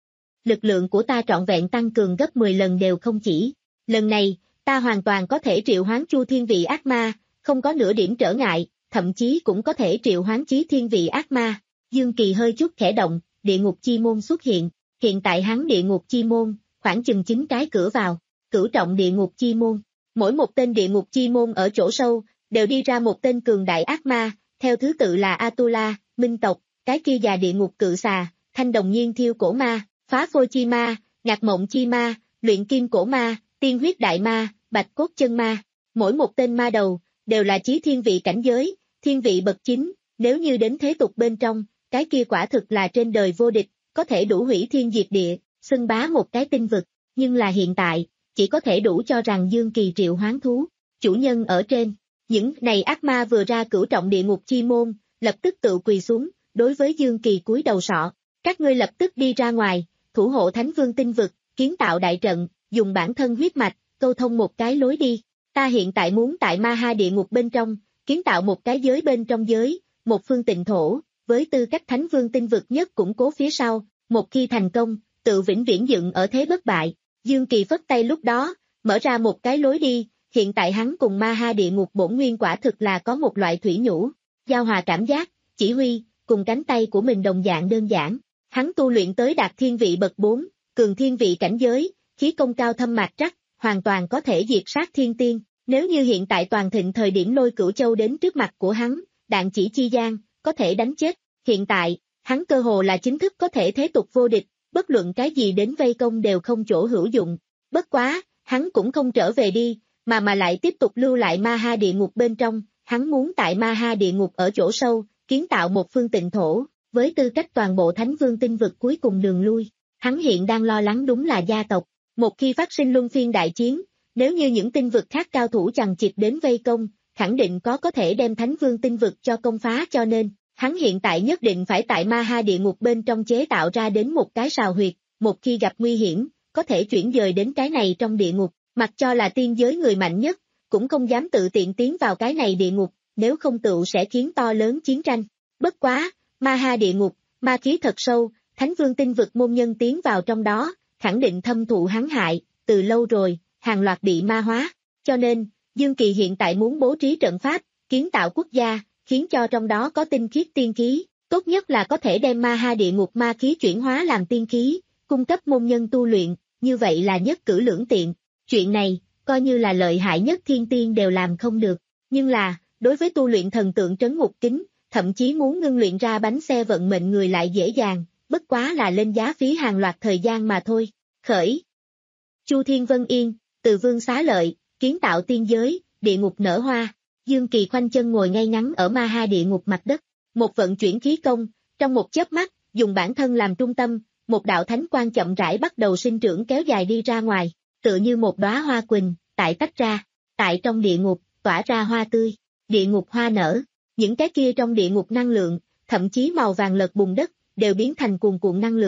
S2: Lực lượng của ta trọn vẹn tăng cường gấp mười lần đều không chỉ, lần này, ta hoàn toàn có thể triệu hoán chu thiên vị ác ma, không có nửa điểm trở ngại, thậm chí cũng có thể triệu hoán chí thiên vị ác ma. Dương Kỳ hơi chút khẽ động, địa ngục chi môn xuất hiện, hiện tại hắn địa ngục chi môn, khoảng chừng chín cái cửa vào, cửu trọng địa ngục chi môn, mỗi một tên địa ngục chi môn ở chỗ sâu, đều đi ra một tên cường đại ác ma, theo thứ tự là Atula, Minh tộc, cái kia già địa ngục cự xà, thanh đồng nhiên thiêu cổ ma, phá phôi chi ma, ngạc mộng chi ma, luyện kim cổ ma, tiên huyết đại ma, bạch cốt chân ma, mỗi một tên ma đầu, đều là chí thiên vị cảnh giới, thiên vị bậc chính, nếu như đến thế tục bên trong, cái kia quả thực là trên đời vô địch, có thể đủ hủy thiên diệt địa, xưng bá một cái tinh vực, nhưng là hiện tại, chỉ có thể đủ cho rằng Dương Kỳ triệu hoán thú, chủ nhân ở trên, những này ác ma vừa ra cửu trọng địa ngục chi môn, lập tức tự quỳ xuống, đối với Dương Kỳ cúi đầu sọ, các ngươi lập tức đi ra ngoài, thủ hộ Thánh Vương tinh vực, kiến tạo đại trận, dùng bản thân huyết mạch, câu thông một cái lối đi, ta hiện tại muốn tại ma ha địa ngục bên trong, kiến tạo một cái giới bên trong giới, một phương tịnh thổ, với tư cách Thánh Vương tinh vực nhất củng cố phía sau, một khi thành công, tự vĩnh viễn dựng ở thế bất bại. Dương Kỳ phất tay lúc đó, mở ra một cái lối đi, hiện tại hắn cùng ma ha địa ngục bổn nguyên quả thực là có một loại thủy nhũ, giao hòa cảm giác, chỉ huy, cùng cánh tay của mình đồng dạng đơn giản. Hắn tu luyện tới đạt thiên vị bậc bốn, cường thiên vị cảnh giới, khí công cao thâm mạch trắc, hoàn toàn có thể diệt sát thiên tiên. Nếu như hiện tại toàn thịnh thời điểm Lôi Cửu Châu đến trước mặt của hắn, đạn chỉ chi gian, có thể đánh chết. Hiện tại, hắn cơ hồ là chính thức có thể thế tục vô địch, bất luận cái gì đến vây công đều không chỗ hữu dụng. Bất quá, hắn cũng không trở về đi, mà mà lại tiếp tục lưu lại ma ha địa ngục bên trong, hắn muốn tại ma ha địa ngục ở chỗ sâu, kiến tạo một phương tịnh thổ, với tư cách toàn bộ Thánh Vương tinh vực cuối cùng đường lui. Hắn hiện đang lo lắng đúng là gia tộc, một khi phát sinh luân phiên đại chiến, nếu như những tinh vực khác cao thủ chằng chịt đến vây công, khẳng định có có thể đem Thánh Vương tinh vực cho công phá, cho nên, hắn hiện tại nhất định phải tại ma ha địa ngục bên trong chế tạo ra đến một cái sào huyệt, một khi gặp nguy hiểm, có thể chuyển dời đến cái này trong địa ngục, mặc cho là tiên giới người mạnh nhất, cũng không dám tự tiện tiến vào cái này địa ngục, nếu không tựu sẽ khiến to lớn chiến tranh. Bất quá, ma ha địa ngục, ma khí thật sâu, Thánh Vương tinh vực môn nhân tiến vào trong đó, khẳng định thâm thụ hắn hại, từ lâu rồi, hàng loạt bị ma hóa, cho nên, Dương Kỳ hiện tại muốn bố trí trận pháp, kiến tạo quốc gia, khiến cho trong đó có tinh khiết tiên khí, tốt nhất là có thể đem ma ha địa ngục ma khí chuyển hóa làm tiên khí, cung cấp môn nhân tu luyện, như vậy là nhất cử lưỡng tiện. Chuyện này, coi như là lợi hại nhất thiên tiên đều làm không được, nhưng là, đối với tu luyện thần tượng trấn ngục kính, thậm chí muốn ngưng luyện ra bánh xe vận mệnh người lại dễ dàng, bất quá là lên giá phí hàng loạt thời gian mà thôi. Khởi Chu Thiên Vân Yên, Từ Vương Xá Lợi, kiến tạo tiên giới, địa ngục nở hoa. Dương Kỳ khoanh chân ngồi ngay ngắn ở ma ha địa ngục mặt đất, một vận chuyển khí công, trong một chớp mắt, dùng bản thân làm trung tâm, một đạo thánh quang chậm rãi bắt đầu sinh trưởng kéo dài đi ra ngoài, tựa như một đóa hoa quỳnh, tại tách ra, tại trong địa ngục, tỏa ra hoa tươi, địa ngục hoa nở, những cái kia trong địa ngục năng lượng, thậm chí màu vàng lợt bùn đất, đều biến thành cuồn cuộn năng lượng,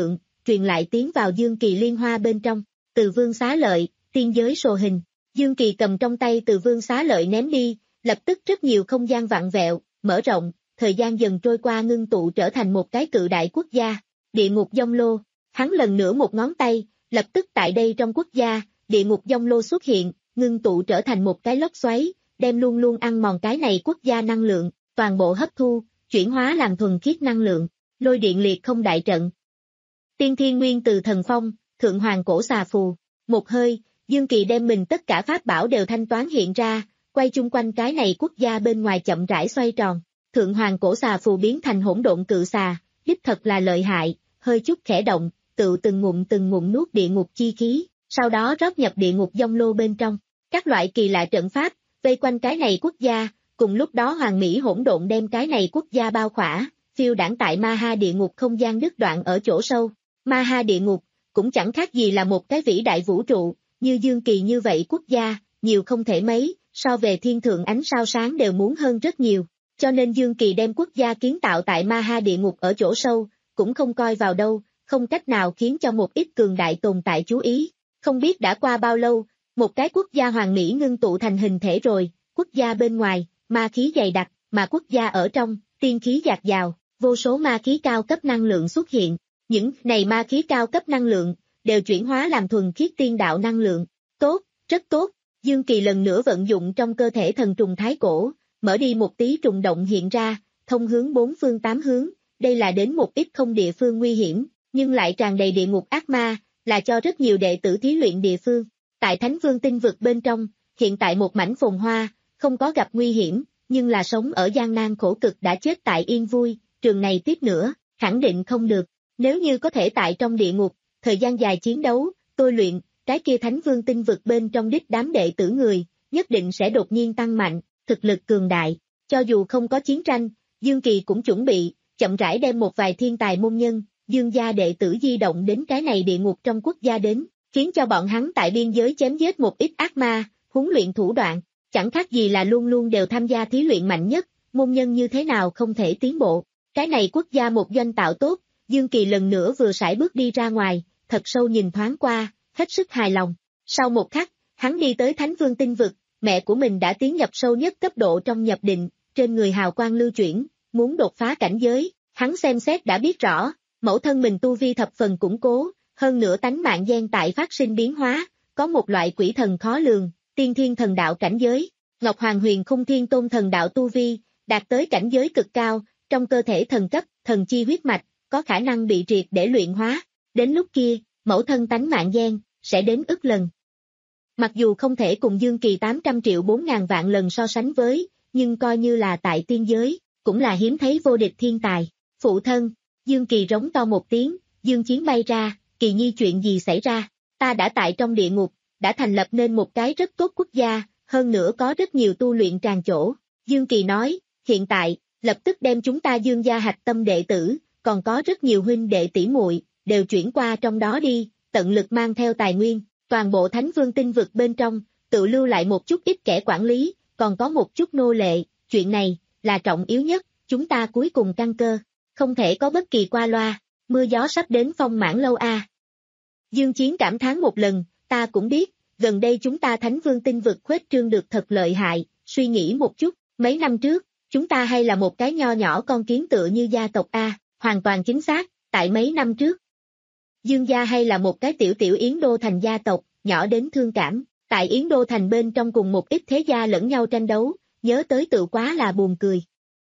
S2: truyền lại tiến vào Dương Kỳ liên hoa bên trong, Từ Vương xá lợi, tiên giới sồ hình. Dương Kỳ cầm trong tay Từ Vương xá lợi ném đi, lập tức rất nhiều không gian vặn vẹo, mở rộng, thời gian dần trôi qua ngưng tụ trở thành một cái cự đại quốc gia, địa ngục Dông Lô. Hắn lần nữa một ngón tay, lập tức tại đây trong quốc gia, địa ngục Dông Lô xuất hiện, ngưng tụ trở thành một cái lốc xoáy, đem luôn luôn ăn mòn cái này quốc gia năng lượng, toàn bộ hấp thu, chuyển hóa làm thuần khiết năng lượng, lôi điện liệt không đại trận. Tiên thiên nguyên từ thần phong, thượng hoàng cổ xà phù, một hơi, Dương Kỳ đem mình tất cả pháp bảo đều thanh toán hiện ra, quay chung quanh cái này quốc gia bên ngoài chậm rãi xoay tròn, thượng hoàng cổ xà phù biến thành hỗn độn cự xà, đích thật là lợi hại, hơi chút khẽ động, tự từng ngụm từng ngụm nuốt địa ngục chi khí, sau đó rót nhập địa ngục Dông Lô bên trong, các loại kỳ lạ trận pháp, vây quanh cái này quốc gia, cùng lúc đó hoàng mỹ hỗn độn đem cái này quốc gia bao khỏa, phiêu đảng tại Ma Ha địa ngục không gian đứt đoạn ở chỗ sâu, Ma Ha địa ngục, cũng chẳng khác gì là một cái vĩ đại vũ trụ, như Dương Kỳ như vậy quốc gia, nhiều không thể mấy, so về thiên thượng ánh sao sáng đều muốn hơn rất nhiều, cho nên Dương Kỳ đem quốc gia kiến tạo tại Ma Ha địa ngục ở chỗ sâu, cũng không coi vào đâu, không cách nào khiến cho một ít cường đại tồn tại chú ý, không biết đã qua bao lâu, một cái quốc gia hoàng mỹ ngưng tụ thành hình thể rồi, quốc gia bên ngoài, ma khí dày đặc, mà quốc gia ở trong, tiên khí dạt dào, vô số ma khí cao cấp năng lượng xuất hiện, những này ma khí cao cấp năng lượng, đều chuyển hóa làm thuần khiết tiên đạo năng lượng, tốt, rất tốt, Dương Kỳ lần nữa vận dụng trong cơ thể thần trùng thái cổ, mở đi một tí trùng động hiện ra, thông hướng bốn phương tám hướng, đây là đến một ít không địa phương nguy hiểm, nhưng lại tràn đầy địa ngục ác ma, là cho rất nhiều đệ tử thí luyện địa phương. Tại Thánh Vương tinh vực bên trong, hiện tại một mảnh phồn hoa, không có gặp nguy hiểm, nhưng là sống ở gian nan khổ cực đã chết tại yên vui, trường này tiếp nữa, khẳng định không được. Nếu như có thể tại trong địa ngục, thời gian dài chiến đấu, tôi luyện, cái kia Thánh Vương tinh vực bên trong đích đám đệ tử người, nhất định sẽ đột nhiên tăng mạnh, thực lực cường đại. Cho dù không có chiến tranh, Dương Kỳ cũng chuẩn bị, chậm rãi đem một vài thiên tài môn nhân, Dương gia đệ tử di động đến cái này địa ngục trong quốc gia đến, khiến cho bọn hắn tại biên giới chém giết một ít ác ma, huấn luyện thủ đoạn, chẳng khác gì là luôn luôn đều tham gia thí luyện mạnh nhất, môn nhân như thế nào không thể tiến bộ. Cái này quốc gia một doanh tạo tốt, Dương Kỳ lần nữa vừa sải bước đi ra ngoài, thật sâu nhìn thoáng qua, hết sức hài lòng. Sau một khắc, hắn đi tới Thánh Vương tinh vực, mẹ của mình đã tiến nhập sâu nhất cấp độ trong nhập định, trên người hào quang lưu chuyển, muốn đột phá cảnh giới, hắn xem xét đã biết rõ, mẫu thân mình tu vi thập phần củng cố, hơn nữa tánh mạng gen tại phát sinh biến hóa, có một loại quỷ thần khó lường, tiên thiên thần đạo cảnh giới, Ngọc Hoàng Huyền Khung Thiên Tôn thần đạo tu vi, đạt tới cảnh giới cực cao, trong cơ thể thần cấp, thần chi huyết mạch, có khả năng bị triệt để luyện hóa, đến lúc kia, mẫu thân tánh mạng gen, sẽ đến ức lần. Mặc dù không thể cùng Dương Kỳ tám trăm triệu bốn ngàn vạn lần so sánh với, nhưng coi như là tại tiên giới, cũng là hiếm thấy vô địch thiên tài. Phụ thân, Dương Kỳ rống to một tiếng, Dương Chiến bay ra, Kỳ Nhi chuyện gì xảy ra, ta đã tại trong địa ngục, đã thành lập nên một cái rất tốt quốc gia, hơn nữa có rất nhiều tu luyện tràn chỗ. Dương Kỳ nói, hiện tại, lập tức đem chúng ta Dương gia hạch tâm đệ tử, còn có rất nhiều huynh đệ tỷ muội đều chuyển qua trong đó đi, tận lực mang theo tài nguyên, toàn bộ Thánh Vương tinh vực bên trong, tự lưu lại một chút ít kẻ quản lý, còn có một chút nô lệ, chuyện này, là trọng yếu nhất, chúng ta cuối cùng căn cơ, không thể có bất kỳ qua loa, mưa gió sắp đến phong mãn lâu a. À. Dương Chiến cảm thán một lần, ta cũng biết, gần đây chúng ta Thánh Vương tinh vực khuếch trương được thật lợi hại, suy nghĩ một chút, mấy năm trước, chúng ta hay là một cái nho nhỏ con kiến tựa như gia tộc A, à, hoàn toàn chính xác, tại mấy năm trước. Dương gia hay là một cái tiểu tiểu Yến Đô Thành gia tộc, nhỏ đến thương cảm, tại Yến Đô Thành bên trong cùng một ít thế gia lẫn nhau tranh đấu, nhớ tới tự quá là buồn cười.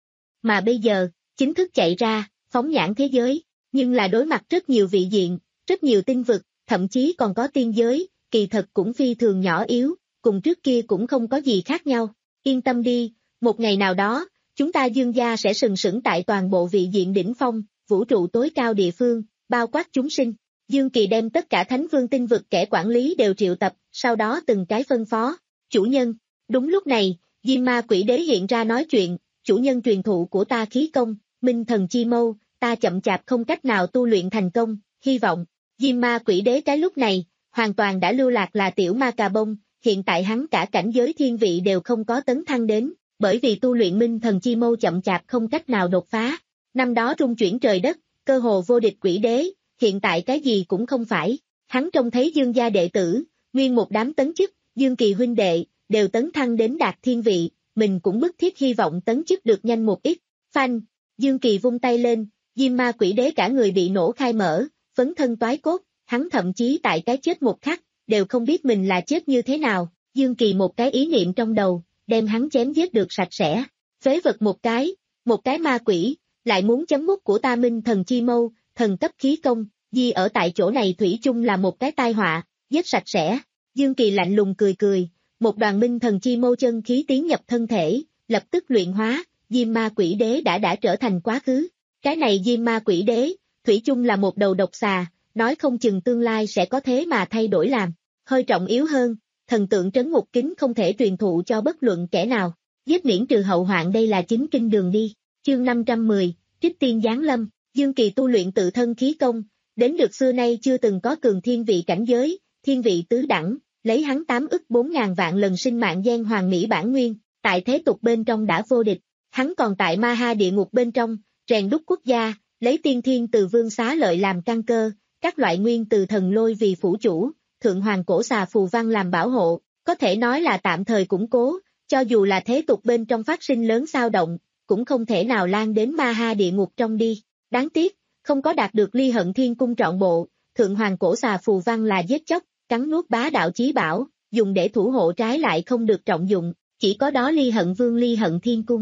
S2: Mà bây giờ, chính thức chạy ra, phóng nhãn thế giới, nhưng là đối mặt rất nhiều vị diện, rất nhiều tinh vực, thậm chí còn có tiên giới, kỳ thật cũng phi thường nhỏ yếu, cùng trước kia cũng không có gì khác nhau. Yên tâm đi, một ngày nào đó, chúng ta Dương gia sẽ sừng sững tại toàn bộ vị diện đỉnh phong, vũ trụ tối cao địa phương, bao quát chúng sinh. Dương Kỳ đem tất cả Thánh Vương tinh vực kẻ quản lý đều triệu tập, sau đó từng cái phân phó. Chủ nhân, đúng lúc này, Diêm Ma Quỷ Đế hiện ra nói chuyện, chủ nhân truyền thụ của ta khí công, Minh Thần Chi Mâu, ta chậm chạp không cách nào tu luyện thành công, hy vọng. Diêm Ma Quỷ Đế cái lúc này, hoàn toàn đã lưu lạc là tiểu ma cà bông, hiện tại hắn cả cảnh giới thiên vị đều không có tấn thăng đến, bởi vì tu luyện Minh Thần Chi Mâu chậm chạp không cách nào đột phá. Năm đó rung chuyển trời đất, cơ hồ vô địch quỷ đế, hiện tại cái gì cũng không phải. Hắn trông thấy Dương gia đệ tử, nguyên một đám tấn chức, Dương Kỳ huynh đệ, đều tấn thăng đến đạt thiên vị, mình cũng bức thiết hy vọng tấn chức được nhanh một ít. Phanh, Dương Kỳ vung tay lên, Diêm Ma Quỷ Đế cả người bị nổ khai mở, phấn thân toái cốt, hắn thậm chí tại cái chết một khắc, đều không biết mình là chết như thế nào. Dương Kỳ một cái ý niệm trong đầu, đem hắn chém giết được sạch sẽ. Phế vật một cái, một cái ma quỷ, lại muốn chấm mút của ta Minh Thần Chi Mâu, thần cấp khí công, di ở tại chỗ này thủy chung là một cái tai họa, giết sạch sẽ. Dương Kỳ lạnh lùng cười cười, một đoàn Minh Thần Chi Mâu chân khí tiến nhập thân thể, lập tức luyện hóa, Diêm Ma Quỷ Đế đã đã trở thành quá khứ. Cái này Diêm Ma Quỷ Đế, thủy chung là một đầu độc xà, nói không chừng tương lai sẽ có thế mà thay đổi làm. Hơi trọng yếu hơn, thần tượng trấn ngục kính không thể truyền thụ cho bất luận kẻ nào. Giết miễn trừ hậu hoạn đây là chính kinh đường đi. Chương năm trăm mười, Trích Tiên Giáng Lâm. Dương Kỳ tu luyện tự thân khí công, đến được xưa nay chưa từng có cường thiên vị cảnh giới, thiên vị tứ đẳng, lấy hắn tám ức bốn ngàn vạn lần sinh mạng gen hoàng mỹ bản nguyên, tại thế tục bên trong đã vô địch. Hắn còn tại ma ha địa ngục bên trong, rèn đúc quốc gia, lấy tiên thiên từ vương xá lợi làm căn cơ, các loại nguyên từ thần lôi vì phủ chủ, thượng hoàng cổ xà phù văn làm bảo hộ, có thể nói là tạm thời củng cố, cho dù là thế tục bên trong phát sinh lớn xao động, cũng không thể nào lan đến ma ha địa ngục trong đi. Đáng tiếc, không có đạt được Ly Hận Thiên Cung trọn bộ, thượng hoàng cổ xà phù văn là giết chóc, cắn nuốt bá đạo chí bảo, dùng để thủ hộ trái lại không được trọng dụng, chỉ có đó Ly Hận Vương Ly Hận Thiên Cung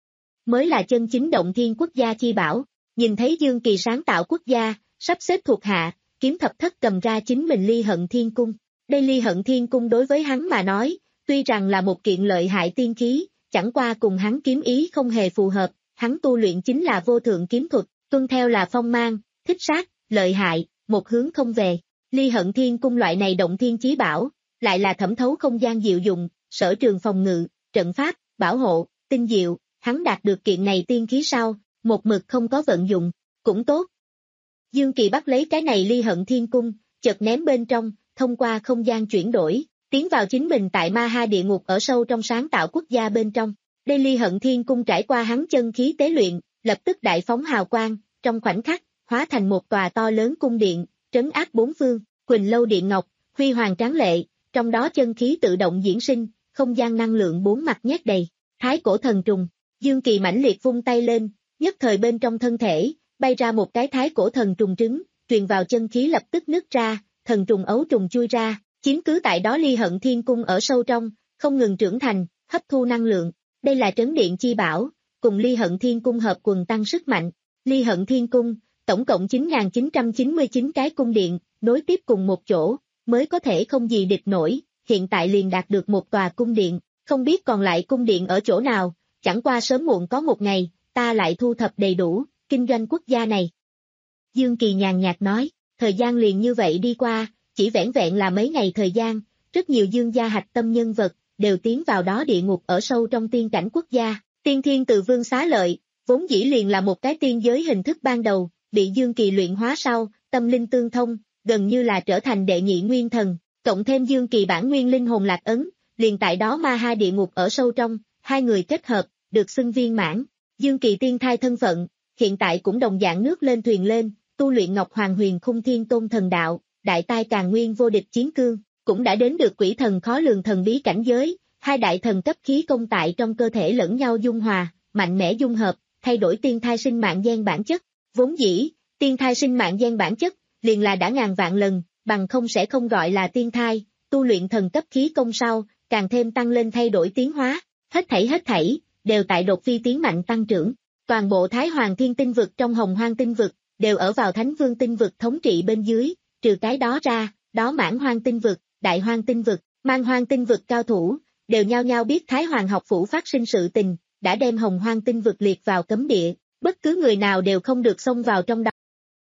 S2: mới là chân chính động thiên quốc gia chi bảo. Nhìn thấy Dương Kỳ sáng tạo quốc gia, sắp xếp thuộc hạ, Kiếm Thập Thất cầm ra chính mình Ly Hận Thiên Cung. Đây Ly Hận Thiên Cung đối với hắn mà nói, tuy rằng là một kiện lợi hại tiên khí, chẳng qua cùng hắn kiếm ý không hề phù hợp, hắn tu luyện chính là vô thượng kiếm thuật, tuân theo là phong mang, thích sát, lợi hại, một hướng không về. Ly Hận Thiên Cung loại này động thiên chí bảo, lại là thẩm thấu không gian diệu dụng, sở trường phòng ngự, trận pháp, bảo hộ, tinh diệu, hắn đạt được kiện này tiên khí sau, một mực không có vận dụng, cũng tốt. Dương Kỳ bắt lấy cái này Ly Hận Thiên Cung, chợt ném bên trong, thông qua không gian chuyển đổi, tiến vào chính mình tại ma ha địa ngục ở sâu trong sáng tạo quốc gia bên trong. Đây Ly Hận Thiên Cung trải qua hắn chân khí tế luyện, lập tức đại phóng hào quang, trong khoảnh khắc, hóa thành một tòa to lớn cung điện, trấn áp bốn phương, Quỳnh Lâu Điện Ngọc, huy hoàng tráng lệ, trong đó chân khí tự động diễn sinh, không gian năng lượng bốn mặt nhét đầy. Thái cổ thần trùng, Dương Kỳ mãnh liệt vung tay lên, nhất thời bên trong thân thể, bay ra một cái thái cổ thần trùng trứng, truyền vào chân khí lập tức nứt ra, thần trùng ấu trùng chui ra, chiếm cứ tại đó Ly Hận Thiên Cung ở sâu trong, không ngừng trưởng thành, hấp thu năng lượng. Đây là trấn điện chi bảo, cùng Ly Hận Thiên Cung hợp quần tăng sức mạnh. Ly Hận Thiên Cung, tổng cộng chín nghìn chín trăm chín mươi chín cái cung điện, nối tiếp cùng một chỗ, mới có thể không gì địch nổi, hiện tại liền đạt được một tòa cung điện, không biết còn lại cung điện ở chỗ nào, chẳng qua sớm muộn có một ngày, ta lại thu thập đầy đủ, kinh doanh quốc gia này. Dương Kỳ nhàn nhạt nói, thời gian liền như vậy đi qua, chỉ vẻn vẹn là mấy ngày thời gian, rất nhiều dương gia hạch tâm nhân vật, đều tiến vào đó địa ngục ở sâu trong tiên cảnh quốc gia. Tiên thiên từ vương xá lợi, vốn dĩ liền là một cái tiên giới hình thức ban đầu, bị Dương Kỳ luyện hóa sau, tâm linh tương thông, gần như là trở thành đệ nhị nguyên thần, cộng thêm Dương Kỳ bản nguyên linh hồn lạc ấn, liền tại đó ma ha địa ngục ở sâu trong, hai người kết hợp, được xưng viên mãn. Dương Kỳ tiên thai thân phận, hiện tại cũng đồng dạng nước lên thuyền lên, tu luyện Ngọc Hoàng Huyền Khung Thiên Tôn thần đạo, đại tai càn nguyên vô địch chiến cương, cũng đã đến được quỷ thần khó lường thần bí cảnh giới, hai đại thần cấp khí công tại trong cơ thể lẫn nhau dung hòa, mạnh mẽ dung hợp, thay đổi tiên thai sinh mạng gen bản chất. Vốn dĩ, tiên thai sinh mạng gen bản chất, liền là đã ngàn vạn lần, bằng không sẽ không gọi là tiên thai, tu luyện thần cấp khí công sau, càng thêm tăng lên thay đổi tiến hóa, hết thảy hết thảy, đều tại đột phi tiến mạnh tăng trưởng. Toàn bộ Thái Hoàng Thiên tinh vực trong Hồng Hoang tinh vực, đều ở vào Thánh Vương tinh vực thống trị bên dưới, trừ cái đó ra, đó Mãn Hoang tinh vực, Đại Hoang tinh vực, Man Hoang tinh vực cao thủ, đều nhao nhao biết Thái Hoàng học phủ phát sinh sự tình, đã đem Hồng Hoang tinh vực liệt vào cấm địa, bất cứ người nào đều không được xông vào trong đó.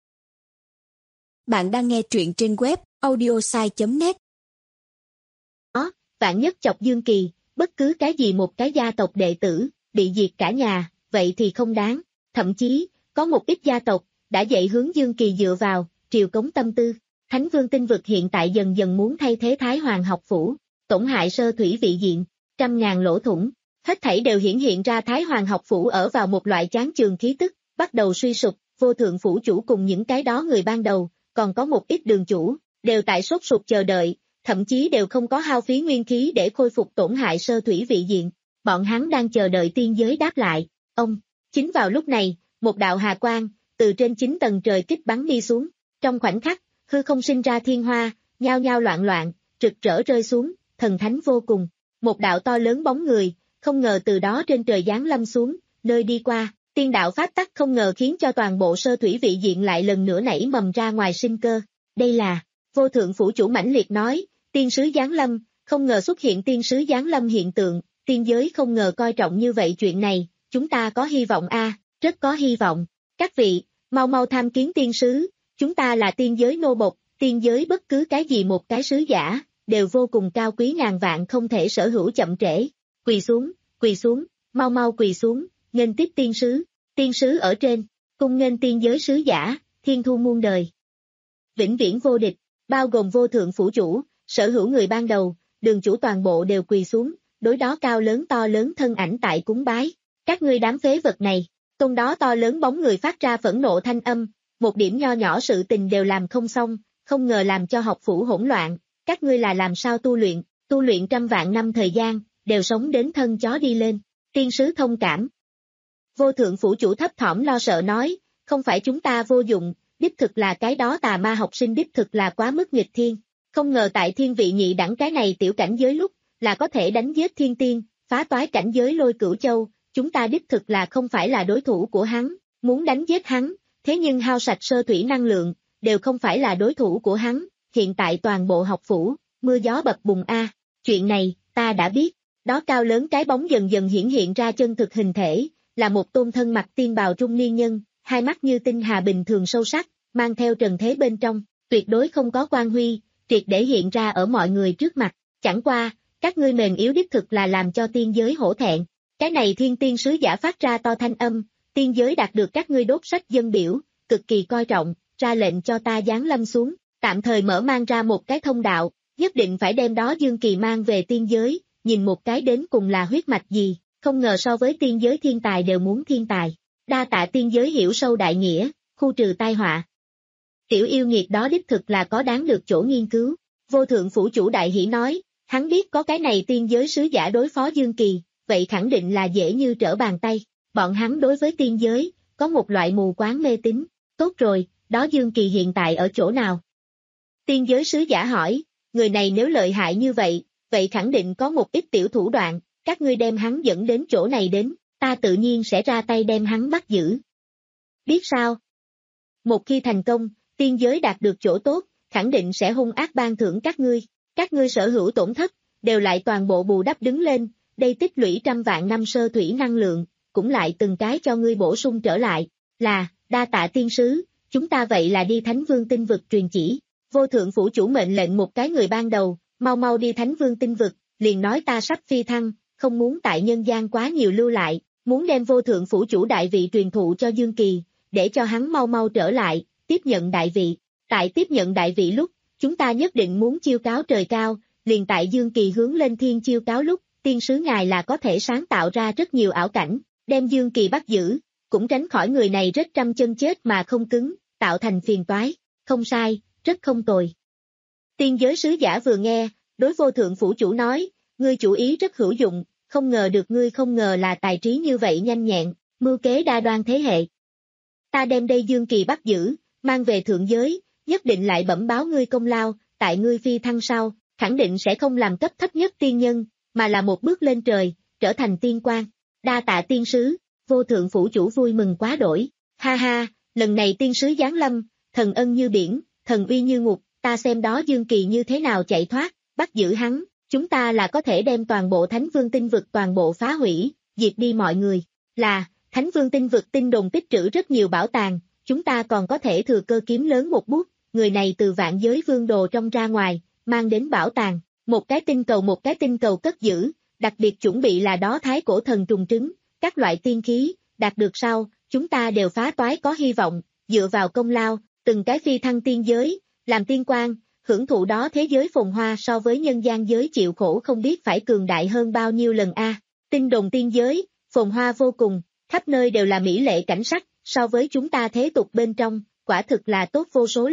S3: Bạn đang nghe truyện trên web audiosai chấm net.
S2: Đó, vạn nhất chọc Dương Kỳ, bất cứ cái gì một cái gia tộc đệ tử, bị diệt cả nhà, vậy thì không đáng. Thậm chí, có một ít gia tộc, đã dạy hướng Dương Kỳ dựa vào, triều cống tâm tư. Thánh Vương tinh vực hiện tại dần dần muốn thay thế Thái Hoàng học phủ, tổn hại sơ thủy vị diện, trăm ngàn lỗ thủng, hết thảy đều hiển hiện ra Thái Hoàng học phủ ở vào một loại chán chường khí tức, bắt đầu suy sụp, vô thượng phủ chủ cùng những cái đó người ban đầu, còn có một ít đường chủ, đều tại sốt sụt chờ đợi, thậm chí đều không có hao phí nguyên khí để khôi phục tổn hại sơ thủy vị diện. Bọn hắn đang chờ đợi tiên giới đáp lại. Ông, chính vào lúc này, một đạo hà quang, từ trên chín tầng trời kích bắn đi xuống. Trong khoảnh khắc, hư không sinh ra thiên hoa, nhao nhao loạn loạn, rực rỡ rơi xuống, thần thánh vô cùng. Một đạo to lớn bóng người, không ngờ từ đó trên trời giáng lâm xuống, nơi đi qua, tiên đạo pháp tắc không ngờ khiến cho toàn bộ sơ thủy vị diện lại lần nữa nảy mầm ra ngoài sinh cơ. Đây là, vô thượng phủ chủ mãnh liệt nói, tiên sứ giáng lâm, không ngờ xuất hiện tiên sứ giáng lâm hiện tượng, tiên giới không ngờ coi trọng như vậy chuyện này, chúng ta có hy vọng a, rất có hy vọng. Các vị, mau mau tham kiến tiên sứ, chúng ta là tiên giới nô bộc, tiên giới bất cứ cái gì một cái sứ giả, đều vô cùng cao quý ngàn vạn không thể sở hữu chậm trễ. Quỳ xuống, quỳ xuống, mau mau quỳ xuống, nghênh tiếp tiên sứ, tiên sứ ở trên, cung nghênh tiên giới sứ giả, thiên thu muôn đời. Vĩnh viễn vô địch, bao gồm vô thượng phủ chủ, sở hữu người ban đầu, đường chủ toàn bộ đều quỳ xuống, đối đó cao lớn to lớn thân ảnh tại cúng bái. Các ngươi đám phế vật này, tôn đó to lớn bóng người phát ra phẫn nộ thanh âm, một điểm nho nhỏ sự tình đều làm không xong, không ngờ làm cho học phủ hỗn loạn, các ngươi là làm sao tu luyện, tu luyện trăm vạn năm thời gian, đều sống đến thân chó đi lên, tiên sứ thông cảm. Vô thượng phủ chủ thấp thỏm lo sợ nói, không phải chúng ta vô dụng, đích thực là cái đó tà ma học sinh đích thực là quá mức nghịch thiên, không ngờ tại thiên vị nhị đẳng cái này tiểu cảnh giới lúc, là có thể đánh giết thiên tiên, phá toái cảnh giới lôi cửu châu, chúng ta đích thực là không phải là đối thủ của hắn, muốn đánh giết hắn, thế nhưng hao sạch sơ thủy năng lượng, đều không phải là đối thủ của hắn, hiện tại toàn bộ học phủ, mưa gió bập bùng a, chuyện này, ta đã biết, đó cao lớn cái bóng dần dần hiển hiện ra chân thực hình thể, là một tôn thân mặc tiên bào trung niên nhân, hai mắt như tinh hà bình thường sâu sắc, mang theo trần thế bên trong, tuyệt đối không có quang huy, triệt để hiện ra ở mọi người trước mặt, chẳng qua, các ngươi mềm yếu đích thực là làm cho tiên giới hổ thẹn. Cái này thiên tiên sứ giả phát ra to thanh âm, tiên giới đạt được các ngươi đốt sách dân biểu, cực kỳ coi trọng, ra lệnh cho ta giáng lâm xuống, tạm thời mở mang ra một cái thông đạo, nhất định phải đem đó Dương Kỳ mang về tiên giới, nhìn một cái đến cùng là huyết mạch gì, không ngờ so với tiên giới thiên tài đều muốn thiên tài. Đa tạ tiên giới hiểu sâu đại nghĩa, khu trừ tai họa. Tiểu yêu nghiệt đó đích thực là có đáng được chỗ nghiên cứu, vô thượng phủ chủ đại hỷ nói, hắn biết có cái này tiên giới sứ giả đối phó Dương Kỳ, vậy khẳng định là dễ như trở bàn tay, bọn hắn đối với tiên giới, có một loại mù quáng mê tín, tốt rồi, đó Dương Kỳ hiện tại ở chỗ nào? Tiên giới sứ giả hỏi, người này nếu lợi hại như vậy, vậy khẳng định có một ít tiểu thủ đoạn, các ngươi đem hắn dẫn đến chỗ này đến, ta tự nhiên sẽ ra tay đem hắn bắt giữ. Biết sao? Một khi thành công, tiên giới đạt được chỗ tốt, khẳng định sẽ hung ác ban thưởng các ngươi, các ngươi sở hữu tổn thất, đều lại toàn bộ bù đắp đứng lên, đây tích lũy trăm vạn năm sơ thủy năng lượng, cũng lại từng cái cho ngươi bổ sung trở lại, là, đa tạ tiên sứ, chúng ta vậy là đi Thánh Vương tinh vực truyền chỉ, vô thượng phủ chủ mệnh lệnh một cái người ban đầu, mau mau đi Thánh Vương tinh vực, liền nói ta sắp phi thăng, không muốn tại nhân gian quá nhiều lưu lại, muốn đem vô thượng phủ chủ đại vị truyền thụ cho Dương Kỳ, để cho hắn mau mau trở lại, tiếp nhận đại vị, tại tiếp nhận đại vị lúc, chúng ta nhất định muốn chiêu cáo trời cao, liền tại Dương Kỳ hướng lên thiên chiêu cáo lúc, tiên sứ ngài là có thể sáng tạo ra rất nhiều ảo cảnh, đem Dương Kỳ bắt giữ, cũng tránh khỏi người này rất trăm chân chết mà không cứng, tạo thành phiền toái, không sai, rất không tồi. Tiên giới sứ giả vừa nghe, đối vô thượng phủ chủ nói, ngươi chủ ý rất hữu dụng, không ngờ được ngươi không ngờ là tài trí như vậy nhanh nhẹn, mưu kế đa đoan thế hệ. Ta đem đây Dương Kỳ bắt giữ, mang về thượng giới, nhất định lại bẩm báo ngươi công lao, tại ngươi phi thăng sau, khẳng định sẽ không làm cấp thấp nhất tiên nhân, mà là một bước lên trời, trở thành tiên quan. Đa tạ tiên sứ, vô thượng phủ chủ vui mừng quá đổi. Ha ha, lần này tiên sứ giáng lâm, thần ân như biển, thần uy như ngục, ta xem đó Dương Kỳ như thế nào chạy thoát, bắt giữ hắn, chúng ta là có thể đem toàn bộ Thánh Vương tinh vực toàn bộ phá hủy, diệt đi mọi người. Là, Thánh Vương tinh vực tinh đồn tích trữ rất nhiều bảo tàng, chúng ta còn có thể thừa cơ kiếm lớn một bút, người này từ vạn giới vương đồ trong ra ngoài, mang đến bảo tàng, một cái tinh cầu một cái tinh cầu cất giữ, đặc biệt chuẩn bị là đó thái cổ thần trùng trứng, các loại tiên khí, đạt được sau, chúng ta đều phá toái có hy vọng, dựa vào công lao, từng cái phi thăng tiên giới, làm tiên quan, hưởng thụ đó thế giới phồn hoa so với nhân gian giới chịu khổ không biết phải cường đại hơn bao nhiêu lần a. Tinh đồn tiên giới, phồn hoa vô cùng, khắp nơi đều là mỹ lệ cảnh sắc, so với chúng ta thế tục bên trong, quả thực là tốt vô số lần,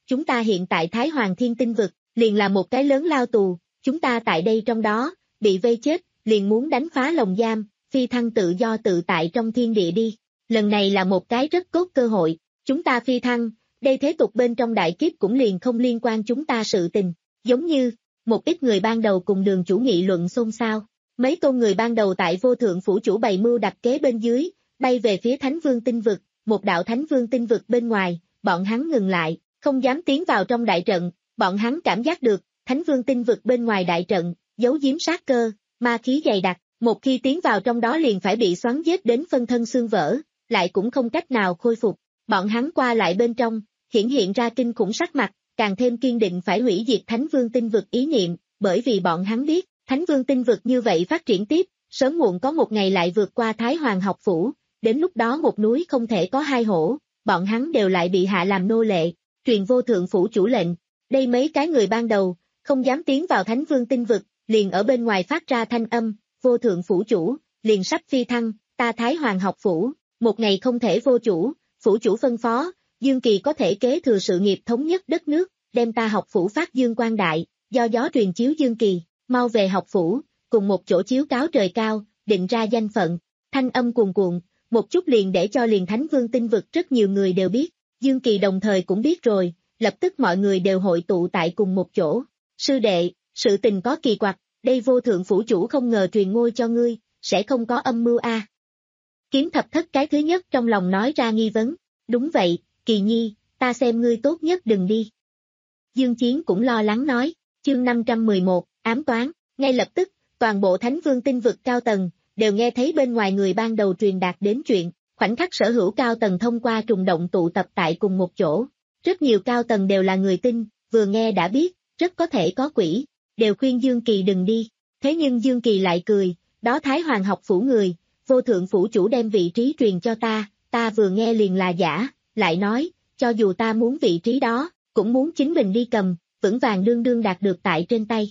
S2: chúng ta hiện tại Thái Hoàng Thiên Tinh Vực, liền là một cái lớn lao tù, chúng ta tại đây trong đó, bị vây chết, liền muốn đánh phá lồng giam, phi thăng tự do tự tại trong thiên địa đi. Lần này là một cái rất tốt cơ hội, chúng ta phi thăng, đây thế tục bên trong đại kiếp cũng liền không liên quan chúng ta sự tình, giống như, một ít người ban đầu cùng Đường chủ nghị luận xôn xao, mấy tôn người ban đầu tại vô thượng phủ chủ bày mưu đặt kế bên dưới, bay về phía Thánh Vương Tinh Vực, một đạo Thánh Vương Tinh Vực bên ngoài, bọn hắn ngừng lại, không dám tiến vào trong đại trận, bọn hắn cảm giác được, Thánh Vương Tinh Vực bên ngoài đại trận, giấu giếm sát cơ, ma khí dày đặc, một khi tiến vào trong đó liền phải bị xoắn giết đến phân thân xương vỡ, lại cũng không cách nào khôi phục. Bọn hắn qua lại bên trong, hiển hiện ra kinh khủng sắc mặt, càng thêm kiên định phải hủy diệt Thánh Vương Tinh Vực ý niệm, bởi vì bọn hắn biết, Thánh Vương Tinh Vực như vậy phát triển tiếp, sớm muộn có một ngày lại vượt qua Thái Hoàng học phủ, đến lúc đó một núi không thể có hai hổ, bọn hắn đều lại bị hạ làm nô lệ, truyền vô thượng phủ chủ lệnh. Đây mấy cái người ban đầu, không dám tiến vào Thánh Vương Tinh Vực, liền ở bên ngoài phát ra thanh âm, vô thượng phủ chủ, liền sắp phi thăng, ta Thái Hoàng học phủ, một ngày không thể vô chủ, phủ chủ phân phó, Dương Kỳ có thể kế thừa sự nghiệp thống nhất đất nước, đem ta học phủ phát dương quang đại, do gió truyền chiếu Dương Kỳ, mau về học phủ, cùng một chỗ chiếu cáo trời cao, định ra danh phận, thanh âm cuồn cuộn, một chút liền để cho liền Thánh Vương Tinh Vực rất nhiều người đều biết, Dương Kỳ đồng thời cũng biết rồi, lập tức mọi người đều hội tụ tại cùng một chỗ, sư đệ, sự tình có kỳ quặc, đây vô thượng phủ chủ không ngờ truyền ngôi cho ngươi, sẽ không có âm mưu a. Kiếm thập thất cái thứ nhất trong lòng nói ra nghi vấn, đúng vậy, Kỳ Nhi, ta xem ngươi tốt nhất đừng đi. Dương Chiến cũng lo lắng nói, chương năm trăm mười một, ám toán, ngay lập tức, toàn bộ Thánh Vương Tinh Vực cao tầng, đều nghe thấy bên ngoài người ban đầu truyền đạt đến chuyện, khoảnh khắc sở hữu cao tầng thông qua trùng động tụ tập tại cùng một chỗ. Rất nhiều cao tầng đều là người tin, vừa nghe đã biết, rất có thể có quỷ, đều khuyên Dương Kỳ đừng đi, thế nhưng Dương Kỳ lại cười, đó Thái Hoàng học phủ người, vô thượng phủ chủ đem vị trí truyền cho ta, ta vừa nghe liền là giả, lại nói, cho dù ta muốn vị trí đó, cũng muốn chính mình đi cầm, vững vàng đương đương đạt được tại trên tay.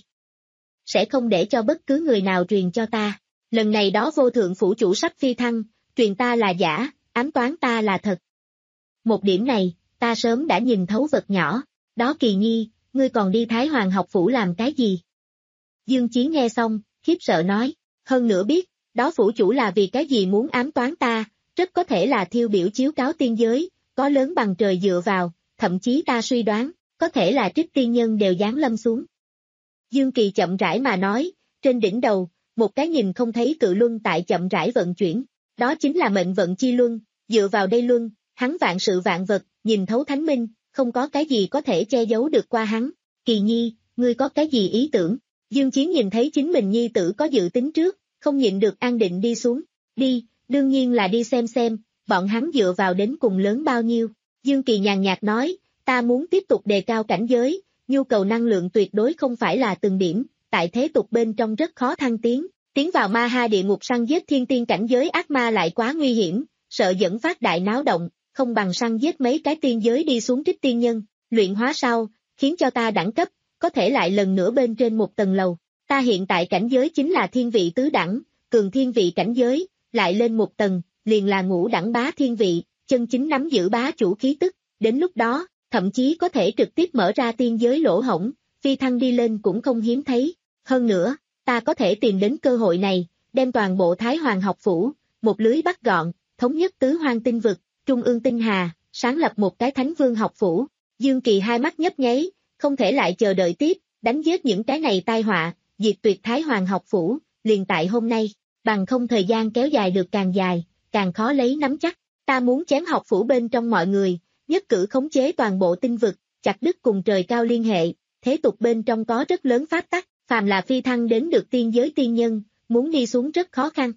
S2: Sẽ không để cho bất cứ người nào truyền cho ta, lần này đó vô thượng phủ chủ sắp phi thăng, truyền ta là giả, ám toán ta là thật. Một điểm này, ta sớm đã nhìn thấu vật nhỏ, đó Kỳ Nhi, ngươi còn đi Thái Hoàng học phủ làm cái gì? Dương Chiến nghe xong, khiếp sợ nói, hơn nữa biết, đó phủ chủ là vì cái gì muốn ám toán ta, rất có thể là thiêu biểu chiếu cáo tiên giới, có lớn bằng trời dựa vào, thậm chí ta suy đoán, có thể là trích tiên nhân đều giáng lâm xuống. Dương Kỳ chậm rãi mà nói, trên đỉnh đầu, một cái nhìn không thấy cự luân tại chậm rãi vận chuyển, đó chính là mệnh vận chi luân, dựa vào đây luân, hắn vạn sự vạn vật, nhìn thấu thánh minh, không có cái gì có thể che giấu được qua hắn. Kỳ Nhi, ngươi có cái gì ý tưởng? Dương Chiến nhìn thấy chính mình nhi tử có dự tính trước, không nhịn được an định đi xuống, đi, đương nhiên là đi xem xem, bọn hắn dựa vào đến cùng lớn bao nhiêu. Dương Kỳ nhàn nhạt nói, ta muốn tiếp tục đề cao cảnh giới, nhu cầu năng lượng tuyệt đối không phải là từng điểm, tại thế tục bên trong rất khó thăng tiến, tiến vào ma ha địa ngục săn giết thiên tiên cảnh giới ác ma lại quá nguy hiểm, sợ dẫn phát đại náo động, không bằng săn giết mấy cái tiên giới đi xuống trích tiên nhân, luyện hóa sau, khiến cho ta đẳng cấp, có thể lại lần nữa bên trên một tầng lầu. Ta hiện tại cảnh giới chính là thiên vị tứ đẳng, cường thiên vị cảnh giới, lại lên một tầng, liền là ngũ đẳng bá thiên vị, chân chính nắm giữ bá chủ khí tức, đến lúc đó, thậm chí có thể trực tiếp mở ra tiên giới lỗ hổng, phi thăng đi lên cũng không hiếm thấy. Hơn nữa, ta có thể tìm đến cơ hội này, đem toàn bộ Thái Hoàng học phủ, một lưới bắt gọn, thống nhất tứ hoang tinh vực, trung ương tinh hà, sáng lập một cái Thánh Vương học phủ. Dương Kỳ hai mắt nhấp nháy, không thể lại chờ đợi tiếp, đánh giết những cái này tai họa, diệt tuyệt Thái Hoàng học phủ, liền tại hôm nay, bằng không thời gian kéo dài được càng dài, càng khó lấy nắm chắc. Ta muốn chém học phủ bên trong mọi người, nhất cử khống chế toàn bộ tinh vực, chặt đứt cùng trời cao liên hệ, thế tục bên trong có rất lớn pháp tắc, phàm là phi thăng đến được tiên giới tiên nhân, muốn đi xuống rất khó khăn.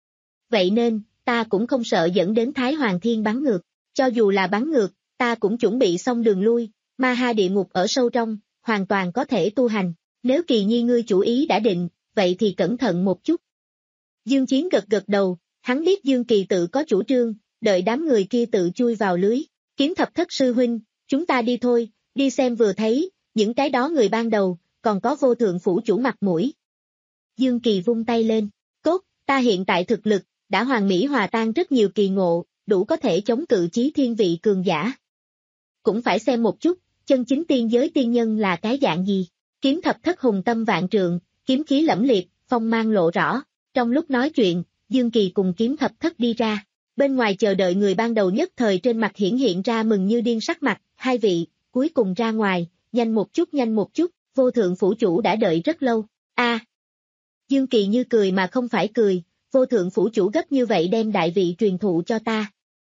S2: Vậy nên, ta cũng không sợ dẫn đến Thái Hoàng Thiên bắn ngược, cho dù là bắn ngược, ta cũng chuẩn bị xong đường lui, ma ha địa ngục ở sâu trong, hoàn toàn có thể tu hành, nếu Kỳ Nhi ngươi chủ ý đã định, vậy thì cẩn thận một chút. Dương Chiến gật gật đầu, hắn biết Dương Kỳ tự có chủ trương, đợi đám người kia tự chui vào lưới, Kiếm thập thất sư huynh, chúng ta đi thôi, đi xem vừa thấy, những cái đó người ban đầu, còn có vô thượng phủ chủ mặt mũi. Dương Kỳ vung tay lên, cốt, ta hiện tại thực lực, đã hoàn mỹ hòa tan rất nhiều kỳ ngộ, đủ có thể chống cự chí thiên vị cường giả. Cũng phải xem một chút, chân chính tiên giới tiên nhân là cái dạng gì? Kiếm thập thất hùng tâm vạn trượng, kiếm khí lẫm liệt, phong mang lộ rõ. Trong lúc nói chuyện, Dương Kỳ cùng kiếm thập thất đi ra. Bên ngoài chờ đợi người ban đầu nhất thời trên mặt hiển hiện ra mừng như điên sắc mặt, hai vị, cuối cùng ra ngoài, nhanh một chút nhanh một chút, vô thượng phủ chủ đã đợi rất lâu. A, Dương Kỳ như cười mà không phải cười, vô thượng phủ chủ gấp như vậy đem đại vị truyền thụ cho ta.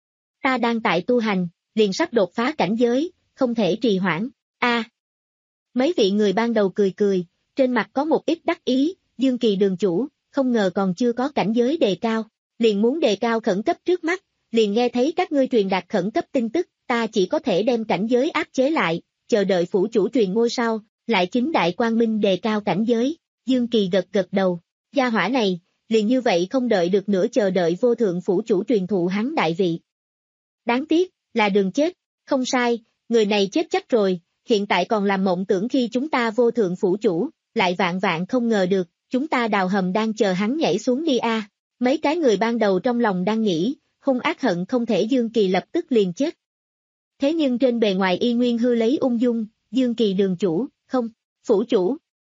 S2: Ta đang tại tu hành, liền sắp đột phá cảnh giới, không thể trì hoãn. A, mấy vị người ban đầu cười cười, trên mặt có một ít đắc ý, Dương Kỳ đường chủ, không ngờ còn chưa có cảnh giới đề cao, liền muốn đề cao khẩn cấp trước mắt, liền nghe thấy các ngươi truyền đạt khẩn cấp tin tức, ta chỉ có thể đem cảnh giới áp chế lại, chờ đợi phủ chủ truyền ngôi sau, lại chính đại quang minh đề cao cảnh giới. Dương Kỳ gật gật đầu, gia hỏa này, liền như vậy không đợi được nữa chờ đợi vô thượng phủ chủ truyền thụ hắn đại vị. Đáng tiếc, là đường chết, không sai, người này chết chắc rồi, hiện tại còn làm mộng tưởng khi chúng ta vô thượng phủ chủ, lại vạn vạn không ngờ được, chúng ta đào hầm đang chờ hắn nhảy xuống đi a. Mấy cái người ban đầu trong lòng đang nghĩ, hung ác hận không thể Dương Kỳ lập tức liền chết. Thế nhưng trên bề ngoài y nguyên hư lấy ung dung, Dương Kỳ đường chủ, không, phủ chủ.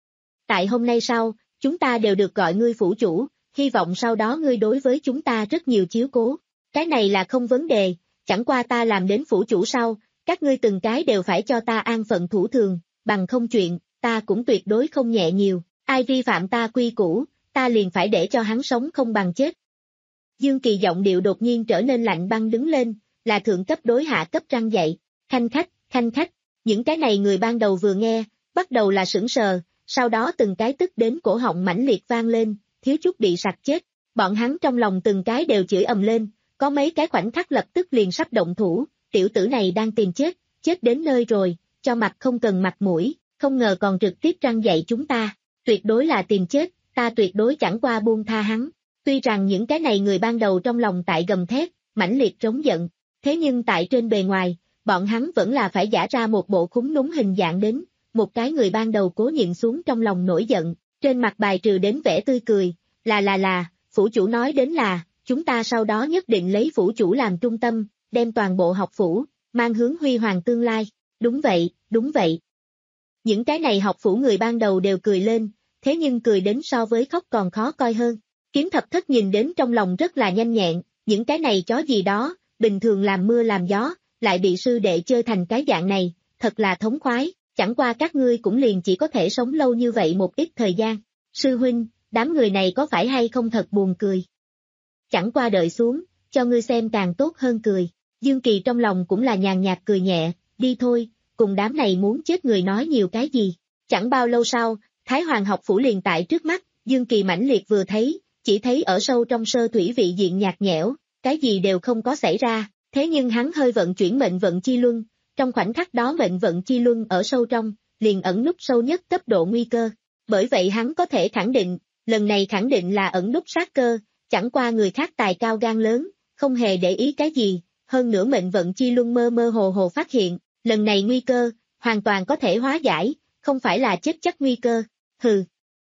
S2: Tại hôm nay sau, chúng ta đều được gọi ngươi phủ chủ, hy vọng sau đó ngươi đối với chúng ta rất nhiều chiếu cố. Cái này là không vấn đề, chẳng qua ta làm đến phủ chủ sau, các ngươi từng cái đều phải cho ta an phận thủ thường, bằng không chuyện, ta cũng tuyệt đối không nhẹ nhiều, ai vi phạm ta quy củ, ta liền phải để cho hắn sống không bằng chết. Dương Kỳ giọng điệu đột nhiên trở nên lạnh băng đứng lên, là thượng cấp đối hạ cấp răng dạy, khanh khách, khanh khách, những cái này người ban đầu vừa nghe, bắt đầu là sững sờ, sau đó từng cái tức đến cổ họng mãnh liệt vang lên, thiếu chút bị sặc chết, bọn hắn trong lòng từng cái đều chửi ầm lên, có mấy cái khoảnh khắc lập tức liền sắp động thủ, tiểu tử này đang tìm chết, chết đến nơi rồi, cho mặt không cần mặt mũi, không ngờ còn trực tiếp răng dạy chúng ta, tuyệt đối là tìm chết, ta tuyệt đối chẳng qua buông tha hắn. Tuy rằng những cái này người ban đầu trong lòng tại gầm thét, mãnh liệt trống giận, thế nhưng tại trên bề ngoài, bọn hắn vẫn là phải giả ra một bộ khúng núng hình dạng đến, một cái người ban đầu cố nhịn xuống trong lòng nổi giận, trên mặt bài trừ đến vẻ tươi cười, là là là, phủ chủ nói đến là, chúng ta sau đó nhất định lấy phủ chủ làm trung tâm, đem toàn bộ học phủ, mang hướng huy hoàng tương lai, đúng vậy, đúng vậy. Những cái này học phủ người ban đầu đều cười lên, thế nhưng cười đến so với khóc còn khó coi hơn. Kiếm thập thất nhìn đến trong lòng rất là nhanh nhẹn, những cái này chó gì đó, bình thường làm mưa làm gió, lại bị sư đệ chơi thành cái dạng này, thật là thống khoái, chẳng qua các ngươi cũng liền chỉ có thể sống lâu như vậy một ít thời gian. Sư huynh, đám người này có phải hay không thật buồn cười? Chẳng qua đợi xuống, cho ngươi xem càng tốt hơn cười. Dương Kỳ trong lòng cũng là nhàn nhạt cười nhẹ, đi thôi, cùng đám này muốn chết người nói nhiều cái gì. Chẳng bao lâu sau, Thái Hoàng học phủ liền tại trước mắt, Dương Kỳ mãnh liệt vừa thấy, chỉ thấy ở sâu trong sơ thủy vị diện nhạt nhẽo, cái gì đều không có xảy ra, thế nhưng hắn hơi vận chuyển mệnh vận chi luân, trong khoảnh khắc đó mệnh vận chi luân ở sâu trong, liền ẩn núp sâu nhất cấp độ nguy cơ. Bởi vậy hắn có thể khẳng định, lần này khẳng định là ẩn núp sát cơ, chẳng qua người khác tài cao gan lớn, không hề để ý cái gì, hơn nữa mệnh vận chi luân mơ mơ hồ hồ phát hiện, lần này nguy cơ, hoàn toàn có thể hóa giải, không phải là chết chắc nguy cơ, hừ.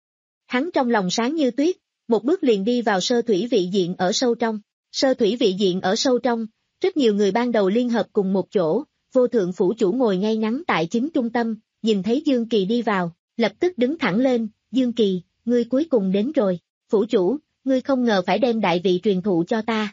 S2: Hắn trong lòng sáng như tuyết, một bước liền đi vào sơ thủy vị diện ở sâu trong, sơ thủy vị diện ở sâu trong, rất nhiều người ban đầu liên hợp cùng một chỗ, vô thượng phủ chủ ngồi ngay ngắn tại chính trung tâm, nhìn thấy Dương Kỳ đi vào, lập tức đứng thẳng lên, Dương Kỳ, ngươi cuối cùng đến rồi, phủ chủ, ngươi không ngờ phải đem đại vị truyền thụ cho ta.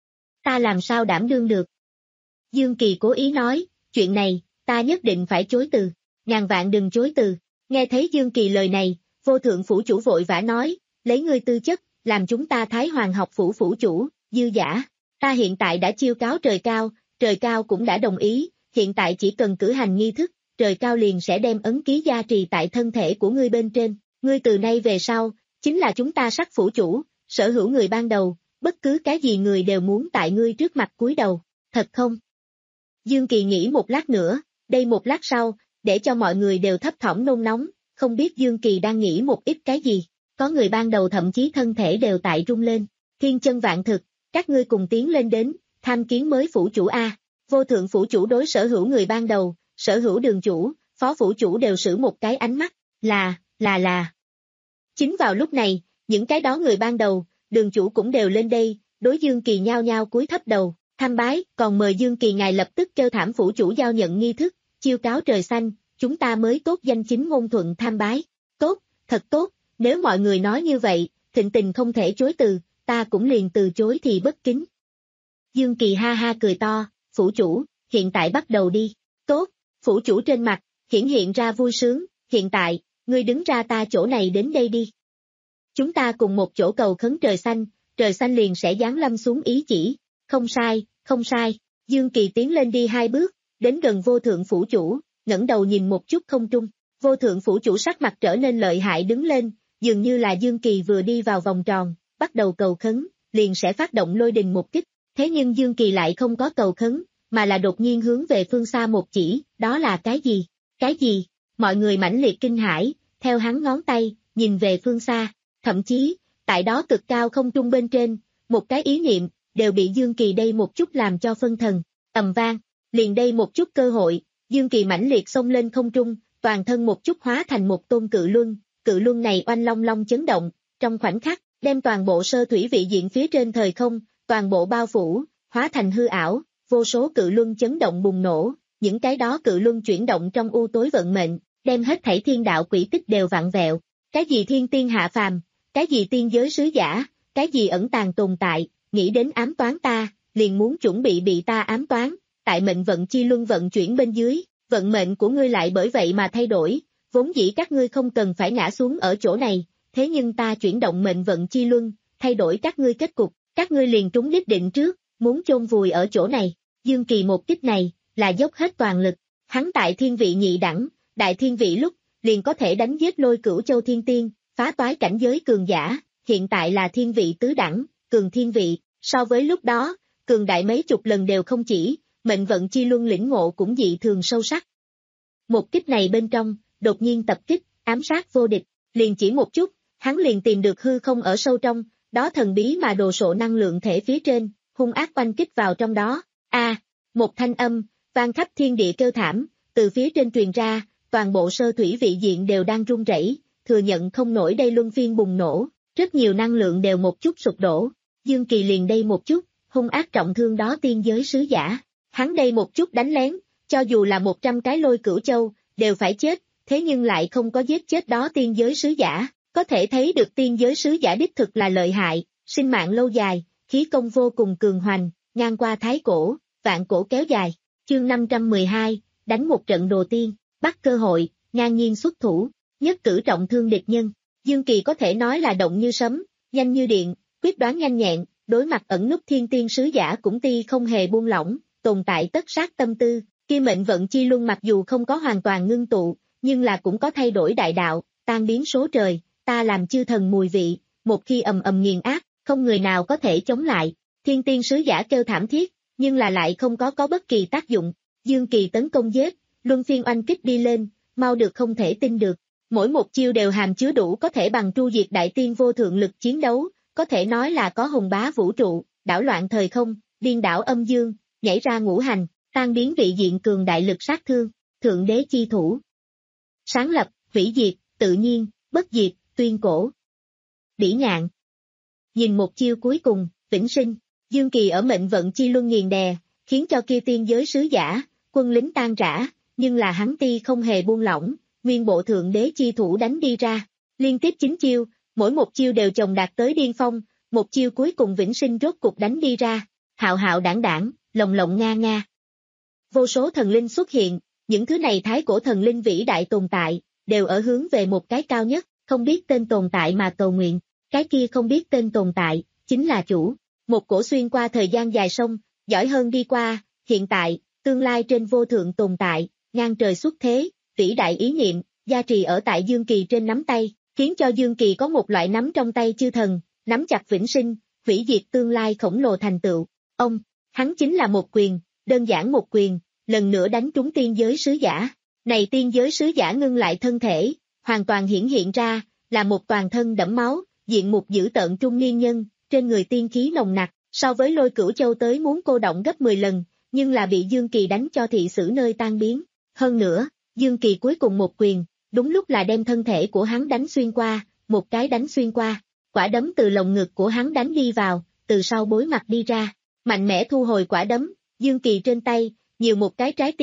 S2: Ta làm sao đảm đương được? Dương Kỳ cố ý nói, chuyện này, ta nhất định phải chối từ, ngàn vạn đừng chối từ, nghe thấy Dương Kỳ lời này, vô thượng phủ chủ vội vã nói, lấy ngươi tư chất, làm chúng ta Thái Hoàng học phủ phủ chủ, dư giả, ta hiện tại đã chiêu cáo trời cao, trời cao cũng đã đồng ý, hiện tại chỉ cần cử hành nghi thức, trời cao liền sẽ đem ấn ký gia trì tại thân thể của ngươi bên trên, ngươi từ nay về sau, chính là chúng ta sắc phủ chủ, sở hữu người ban đầu, bất cứ cái gì người đều muốn tại ngươi trước mặt cúi đầu, thật không? Dương Kỳ nghĩ một lát nữa, đây một lát sau, để cho mọi người đều thấp thỏm nôn nóng, không biết Dương Kỳ đang nghĩ một ít cái gì, có người ban đầu thậm chí thân thể đều tại rung lên, thiên chân vạn thực, các ngươi cùng tiến lên đến, tham kiến mới phủ chủ A, vô thượng phủ chủ đối sở hữu người ban đầu, sở hữu đường chủ, phó phủ chủ đều sử một cái ánh mắt, là, là là. Chính vào lúc này, những cái đó người ban đầu, đường chủ cũng đều lên đây, đối Dương Kỳ nhao nhao cúi thấp đầu, tham bái, còn mời Dương Kỳ ngài lập tức kêu thảm phủ chủ giao nhận nghi thức, chiêu cáo trời xanh, chúng ta mới tốt danh chính ngôn thuận tham bái. Tốt, thật tốt, nếu mọi người nói như vậy, Thịnh Tình không thể chối từ, ta cũng liền từ chối thì bất kính. Dương Kỳ ha ha cười to, phủ chủ, hiện tại bắt đầu đi. Tốt, phủ chủ trên mặt, hiển hiện ra vui sướng, hiện tại, ngươi đứng ra ta chỗ này đến đây đi. Chúng ta cùng một chỗ cầu khấn trời xanh, trời xanh liền sẽ giáng lâm xuống ý chỉ. Không sai, không sai. Dương Kỳ tiến lên đi hai bước, đến gần vô thượng phủ chủ, ngẩng đầu nhìn một chút không trung. Vô thượng phủ chủ sắc mặt trở nên lợi hại đứng lên, dường như là Dương Kỳ vừa đi vào vòng tròn, bắt đầu cầu khấn, liền sẽ phát động lôi đình một kích. Thế nhưng Dương Kỳ lại không có cầu khấn, mà là đột nhiên hướng về phương xa một chỉ, đó là cái gì? Cái gì? Mọi người mãnh liệt kinh hãi, theo hắn ngón tay, nhìn về phương xa, thậm chí, tại đó cực cao không trung bên trên, một cái ý niệm, đều bị Dương Kỳ đây một chút làm cho phân thần, ầm vang, liền đây một chút cơ hội, Dương Kỳ mãnh liệt xông lên không trung, toàn thân một chút hóa thành một tôn cự luân, cự luân này oanh long long chấn động, trong khoảnh khắc, đem toàn bộ sơ thủy vị diện phía trên thời không, toàn bộ bao phủ, hóa thành hư ảo, vô số cự luân chấn động bùng nổ, những cái đó cự luân chuyển động trong u tối vận mệnh, đem hết thảy thiên đạo quỹ tích đều vặn vẹo, cái gì thiên tiên hạ phàm, cái gì tiên giới sứ giả, cái gì ẩn tàng tồn tại, nghĩ đến ám toán ta, liền muốn chuẩn bị bị ta ám toán, tại mệnh vận chi luân vận chuyển bên dưới, vận mệnh của ngươi lại bởi vậy mà thay đổi, vốn dĩ các ngươi không cần phải ngã xuống ở chỗ này, thế nhưng ta chuyển động mệnh vận chi luân, thay đổi các ngươi kết cục, các ngươi liền trúng đích định trước, muốn chôn vùi ở chỗ này. Dương Kỳ một kích này, là dốc hết toàn lực, hắn tại thiên vị nhị đẳng, đại thiên vị lúc, liền có thể đánh giết Lôi Cửu Châu thiên tiên, phá toái cảnh giới cường giả, hiện tại là thiên vị tứ đẳng, cường thiên vị, so với lúc đó, cường đại mấy chục lần đều không chỉ, mệnh vận chi luân lĩnh ngộ cũng dị thường sâu sắc. Một kích này bên trong, đột nhiên tập kích, ám sát vô địch, liền chỉ một chút, hắn liền tìm được hư không ở sâu trong, đó thần bí mà đồ sộ năng lượng thể phía trên, hung ác oanh kích vào trong đó. A, một thanh âm, vang khắp thiên địa kêu thảm, từ phía trên truyền ra, toàn bộ sơ thủy vị diện đều đang rung rẩy, thừa nhận không nổi đây luân phiên bùng nổ, rất nhiều năng lượng đều một chút sụp đổ. Dương Kỳ liền đây một chút, hung ác trọng thương đó tiên giới sứ giả, hắn đây một chút đánh lén, cho dù là một trăm cái Lôi Cửu Châu, đều phải chết, thế nhưng lại không có giết chết đó tiên giới sứ giả, có thể thấy được tiên giới sứ giả đích thực là lợi hại, sinh mạng lâu dài, khí công vô cùng cường hoành, ngang qua thái cổ, vạn cổ kéo dài. Chương năm trăm mười hai, đánh một trận đồ tiên, bắt cơ hội, ngang nhiên xuất thủ, nhất cử trọng thương địch nhân. Dương Kỳ có thể nói là động như sấm, nhanh như điện, quyết đoán nhanh nhẹn, đối mặt ẩn núp thiên tiên sứ giả cũng ti không hề buông lỏng, tồn tại tất sát tâm tư, kia mệnh vận chi luân mặc dù không có hoàn toàn ngưng tụ, nhưng là cũng có thay đổi đại đạo, tan biến số trời, ta làm chư thần mùi vị, một khi ầm ầm nghiền áp, không người nào có thể chống lại. Thiên tiên sứ giả kêu thảm thiết, nhưng là lại không có có bất kỳ tác dụng. Dương Kỳ tấn công giết, luân phiên oanh kích đi lên, mau được không thể tin được. Mỗi một chiêu đều hàm chứa đủ có thể bằng tru diệt đại tiên vô thượng lực chiến đấu, có thể nói là có hùng bá vũ trụ, đảo loạn thời không, điên đảo âm dương, nhảy ra ngũ hành, tan biến vị diện cường đại lực sát thương, thượng đế chi thủ. Sáng lập, hủy diệt, tự nhiên, bất diệt, tuyên cổ. Bỉ ngạn. Nhìn một chiêu cuối cùng, vĩnh sinh, Dương Kỳ ở mệnh vận chi luân nghiền đè, khiến cho kia tiên giới sứ giả, quân lính tan rã, nhưng là hắn ti không hề buông lỏng, nguyên bộ thượng đế chi thủ đánh đi ra, liên tiếp chín chiêu, mỗi một chiêu đều chồng đạt tới điên phong, một chiêu cuối cùng vĩnh sinh rốt cục đánh đi ra, hạo hạo đảng đảng, lồng lộng nga nga. Vô số thần linh xuất hiện, những thứ này thái cổ thần linh vĩ đại tồn tại, đều ở hướng về một cái cao nhất, không biết tên tồn tại mà cầu nguyện, cái kia không biết tên tồn tại, chính là chủ. Một cổ xuyên qua thời gian dài sông, giỏi hơn đi qua, hiện tại, tương lai trên vô thượng tồn tại, ngang trời xuất thế, vĩ đại ý niệm, gia trì ở tại Dương Kỳ trên nắm tay, khiến cho Dương Kỳ có một loại nắm trong tay chư thần, nắm chặt vĩnh sinh, hủy diệt tương lai khổng lồ thành tựu. Ông, hắn chính là một quyền, đơn giản một quyền, lần nữa đánh trúng tiên giới sứ giả. Này tiên giới sứ giả ngưng lại thân thể, hoàn toàn hiển hiện ra, là một toàn thân đẫm máu, diện mục dữ tợn trung niên nhân, trên người tiên khí nồng nặc, so với Lôi Cửu Châu tới muốn cô động gấp mười lần, nhưng là bị Dương Kỳ đánh cho thị sử nơi tan biến. Hơn nữa, Dương Kỳ cuối cùng một quyền, đúng lúc là đem thân thể của hắn đánh xuyên qua, một cái đánh xuyên qua, quả đấm từ lồng ngực của hắn đánh đi vào, từ sau bối mặt đi ra, mạnh mẽ thu hồi quả đấm, Dương Kỳ trên tay, nhiều một cái trái tim,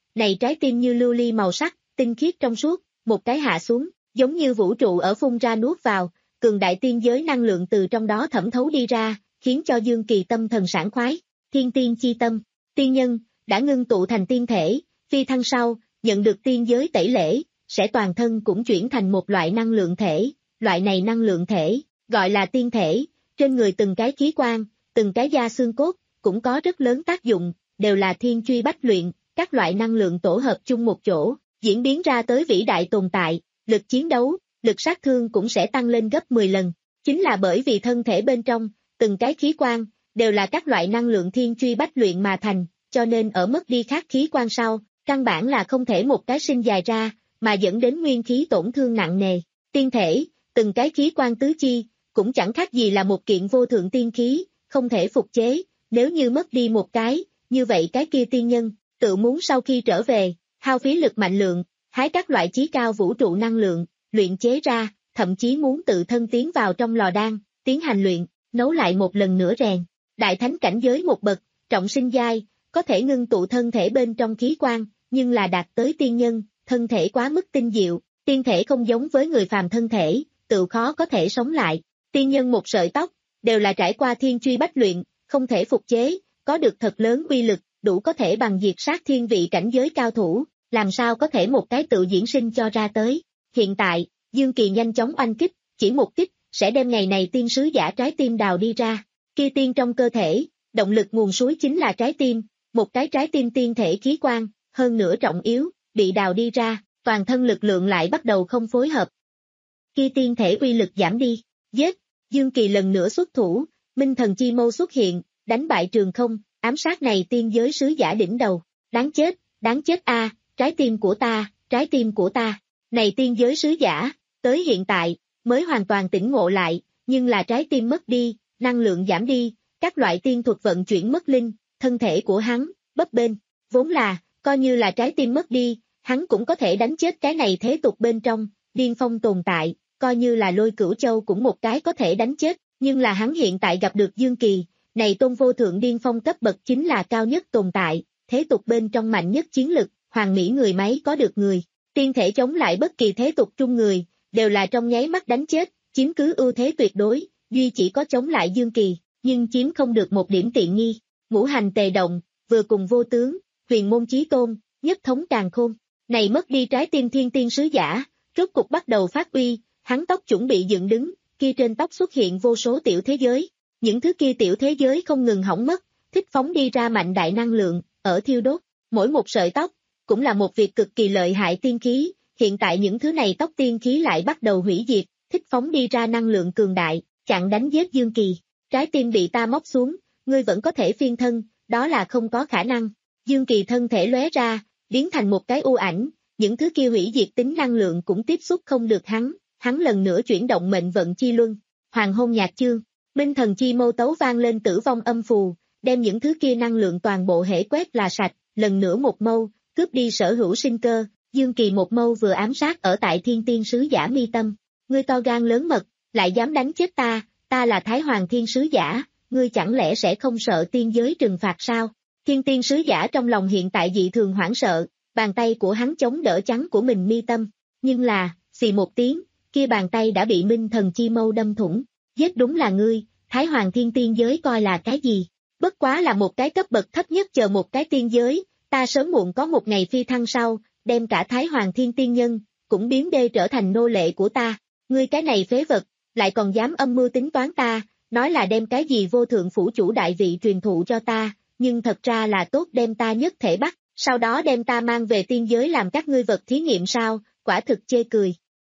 S2: này trái tim như lưu ly màu sắc, tinh khiết trong suốt, một cái hạ xuống, giống như vũ trụ ở phun ra nuốt vào, cường đại tiên giới năng lượng từ trong đó thẩm thấu đi ra, khiến cho Dương Kỳ tâm thần sảng khoái. Thiên tiên chi tâm, tiên nhân, đã ngưng tụ thành tiên thể, phi thăng sau, nhận được tiên giới tẩy lễ, sẽ toàn thân cũng chuyển thành một loại năng lượng thể, loại này năng lượng thể, gọi là tiên thể, trên người từng cái khí quan, từng cái da xương cốt, cũng có rất lớn tác dụng, đều là thiên truy bách luyện, các loại năng lượng tổ hợp chung một chỗ, diễn biến ra tới vĩ đại tồn tại, lực chiến đấu, lực sát thương cũng sẽ tăng lên gấp mười lần, chính là bởi vì thân thể bên trong, từng cái khí quan, đều là các loại năng lượng thiên truy bách luyện mà thành, cho nên ở mất đi khác khí quan sau, căn bản là không thể một cái sinh dài ra, mà dẫn đến nguyên khí tổn thương nặng nề. Tiên thể, từng cái khí quan tứ chi, cũng chẳng khác gì là một kiện vô thượng tiên khí, không thể phục chế, nếu như mất đi một cái, như vậy cái kia tiên nhân, tự muốn sau khi trở về, hao phí lực mạnh lượng, hái các loại chí cao vũ trụ năng lượng, luyện chế ra, thậm chí muốn tự thân tiến vào trong lò đan, tiến hành luyện, nấu lại một lần nữa rèn. Đại thánh cảnh giới một bậc, trọng sinh giai, có thể ngưng tụ thân thể bên trong khí quan, nhưng là đạt tới tiên nhân, thân thể quá mức tinh diệu, tiên thể không giống với người phàm thân thể, tự khó có thể sống lại. Tiên nhân một sợi tóc, đều là trải qua thiên truy bách luyện, không thể phục chế, có được thật lớn uy lực, đủ có thể bằng diệt sát thiên vị cảnh giới cao thủ, làm sao có thể một cái tự diễn sinh cho ra tới. Hiện tại, Dương Kỳ nhanh chóng oanh kích, chỉ một kích, sẽ đem ngày này tiên sứ giả trái tim đào đi ra. Kia tiên trong cơ thể, động lực nguồn suối chính là trái tim, một cái trái tim tiên thể khí quan, hơn nữa trọng yếu, bị đào đi ra, toàn thân lực lượng lại bắt đầu không phối hợp. Kia tiên thể uy lực giảm đi, giết, Dương Kỳ lần nữa xuất thủ, minh thần chi mâu xuất hiện, đánh bại Trường Không, ám sát này tiên giới sứ giả đỉnh đầu, đáng chết, đáng chết a, trái tim của ta, trái tim của ta, này tiên giới sứ giả, tới hiện tại, mới hoàn toàn tỉnh ngộ lại, nhưng là trái tim mất đi, năng lượng giảm đi, các loại tiên thuật vận chuyển mất linh, thân thể của hắn, bấp bênh, vốn là, coi như là trái tim mất đi, hắn cũng có thể đánh chết cái này thế tục bên trong, điên phong tồn tại, coi như là Lôi Cửu Châu cũng một cái có thể đánh chết, nhưng là hắn hiện tại gặp được Dương Kỳ, này tôn vô thượng điên phong cấp bậc chính là cao nhất tồn tại, thế tục bên trong mạnh nhất chiến lực, hoàng mỹ người máy có được người, tiên thể chống lại bất kỳ thế tục trung người, đều là trong nháy mắt đánh chết, chiếm cứ ưu thế tuyệt đối, duy chỉ có chống lại Dương Kỳ, nhưng chiếm không được một điểm tiện nghi, ngũ hành tề động, vừa cùng vô tướng, huyền môn chí tôn, nhất thống càn khôn, này mất đi trái tim thiên tiên sứ giả, rốt cục bắt đầu phát uy, hắn tóc chuẩn bị dựng đứng, kia trên tóc xuất hiện vô số tiểu thế giới, những thứ kia tiểu thế giới không ngừng hỏng mất, thích phóng đi ra mạnh đại năng lượng, ở thiêu đốt, mỗi một sợi tóc, cũng là một việc cực kỳ lợi hại tiên khí, hiện tại những thứ này tóc tiên khí lại bắt đầu hủy diệt, thích phóng đi ra năng lượng cường đại, chặn đánh giết Dương Kỳ, trái tim bị ta móc xuống, ngươi vẫn có thể phiên thân, đó là không có khả năng, Dương Kỳ thân thể lóe ra, biến thành một cái u ảnh, những thứ kia hủy diệt tính năng lượng cũng tiếp xúc không được hắn, hắn lần nữa chuyển động mệnh vận chi luân, hoàng hôn nhạc chương, minh thần chi mâu tấu vang lên tử vong âm phù, đem những thứ kia năng lượng toàn bộ hễ quét là sạch, lần nữa một mâu, cướp đi sở hữu sinh cơ, Dương Kỳ một mâu vừa ám sát ở tại thiên tiên sứ giả mi tâm, ngươi to gan lớn mật, lại dám đánh chết ta, ta là Thái Hoàng thiên sứ giả, ngươi chẳng lẽ sẽ không sợ tiên giới trừng phạt sao? Thiên tiên sứ giả trong lòng hiện tại dị thường hoảng sợ, bàn tay của hắn chống đỡ trắng của mình mi tâm, nhưng là, xì một tiếng, kia bàn tay đã bị minh thần chi mâu đâm thủng, giết đúng là ngươi, Thái Hoàng thiên tiên giới coi là cái gì? Bất quá là một cái cấp bậc thấp nhất chờ một cái tiên giới, ta sớm muộn có một ngày phi thăng sau, đem cả Thái Hoàng thiên tiên nhân, cũng biến đê trở thành nô lệ của ta, ngươi cái này phế vật, lại còn dám âm mưu tính toán ta, nói là đem cái gì vô thượng phủ chủ đại vị truyền thụ cho ta, nhưng thật ra là tốt đem ta nhất thể bắt, sau đó đem ta mang về tiên giới làm các ngươi vật thí nghiệm sao, quả thực chê cười.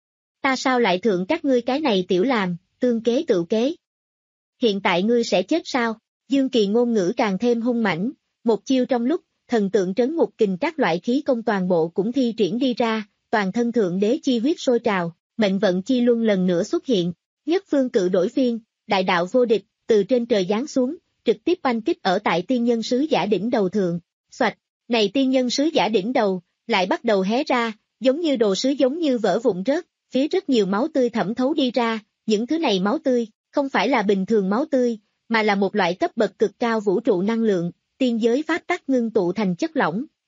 S2: Ta sao lại thượng các ngươi cái này tiểu làm, tương kế tự kế. Hiện tại ngươi sẽ chết sao? Dương Kỳ ngôn ngữ càng thêm hung mãnh, một chiêu trong lúc, thần tượng trấn ngục kình các loại khí công toàn bộ cũng thi triển đi ra, toàn thân thượng đế chi huyết sôi trào, mệnh vận chi luân lần nữa xuất hiện, nhất phương cự đổi phiên, đại đạo vô địch, từ trên trời giáng xuống, trực tiếp oanh kích ở tại tiên nhân sứ giả đỉnh đầu thượng, xoạch, này tiên nhân sứ giả đỉnh đầu, lại bắt đầu hé ra, giống như đồ sứ giống như vỡ vụn rớt, phía rất nhiều máu tươi thẩm thấu đi ra, những thứ này máu tươi, không phải là bình thường máu tươi, mà là một loại cấp bậc cực cao vũ trụ năng lượng, tiên giới pháp tắc ngưng tụ thành chất lỏng,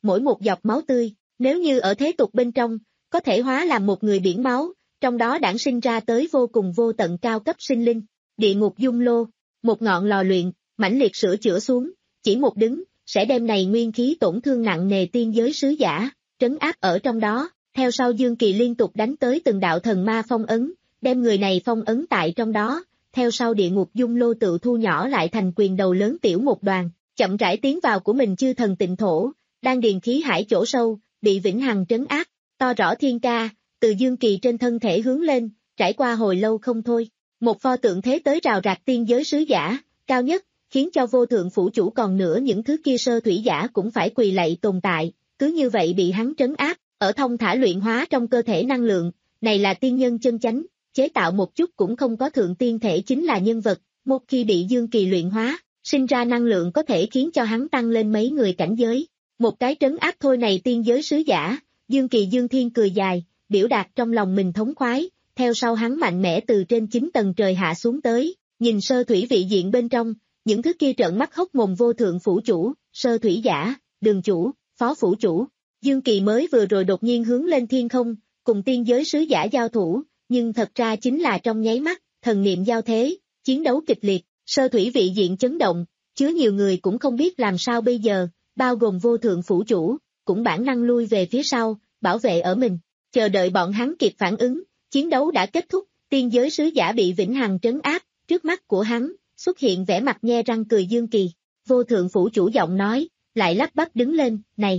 S2: mỗi một giọt máu tươi, nếu như ở thế tục bên trong, có thể hóa làm một người biển máu, trong đó đản sinh ra tới vô cùng vô tận cao cấp sinh linh. Địa ngục dung lô, một ngọn lò luyện, mãnh liệt sửa chữa xuống, chỉ một đứng, sẽ đem này nguyên khí tổn thương nặng nề tiên giới sứ giả, trấn áp ở trong đó, theo sau Dương Kỳ liên tục đánh tới từng đạo thần ma phong ấn, đem người này phong ấn tại trong đó, theo sau địa ngục dung lô tự thu nhỏ lại thành quyền đầu lớn tiểu một đoàn, chậm rãi tiến vào của mình chư thần tịnh thổ, đang điền khí hải chỗ sâu, bị vĩnh hằng trấn áp, to rõ thiên ca, từ Dương Kỳ trên thân thể hướng lên, trải qua hồi lâu không thôi, một pho tượng thế tới rào rạc tiên giới sứ giả, cao nhất, khiến cho vô thượng phủ chủ còn nữa những thứ kia sơ thủy giả cũng phải quỳ lạy tồn tại, cứ như vậy bị hắn trấn áp, ở thông thả luyện hóa trong cơ thể năng lượng, này là tiên nhân chân chánh, chế tạo một chút cũng không có thượng tiên thể chính là nhân vật, một khi bị Dương Kỳ luyện hóa, sinh ra năng lượng có thể khiến cho hắn tăng lên mấy người cảnh giới. Một cái trấn áp thôi này tiên giới sứ giả, Dương Kỳ Dương Thiên cười dài, biểu đạt trong lòng mình thống khoái, theo sau hắn mạnh mẽ từ trên chín tầng trời hạ xuống tới, nhìn sơ thủy vị diện bên trong, những thứ kia trợn mắt hốc mồm vô thượng phủ chủ, sơ thủy giả, đường chủ, phó phủ chủ. Dương Kỳ mới vừa rồi đột nhiên hướng lên thiên không, cùng tiên giới sứ giả giao thủ, nhưng thật ra chính là trong nháy mắt, thần niệm giao thế, chiến đấu kịch liệt, sơ thủy vị diện chấn động, chứa nhiều người cũng không biết làm sao bây giờ, bao gồm vô thượng phủ chủ, cũng bản năng lui về phía sau, bảo vệ ở mình, chờ đợi bọn hắn kịp phản ứng, chiến đấu đã kết thúc, tiên giới sứ giả bị vĩnh hằng trấn áp, trước mắt của hắn, xuất hiện vẻ mặt nhe răng cười Dương Kỳ, vô thượng phủ chủ giọng nói, lại lắp bắp đứng lên, này,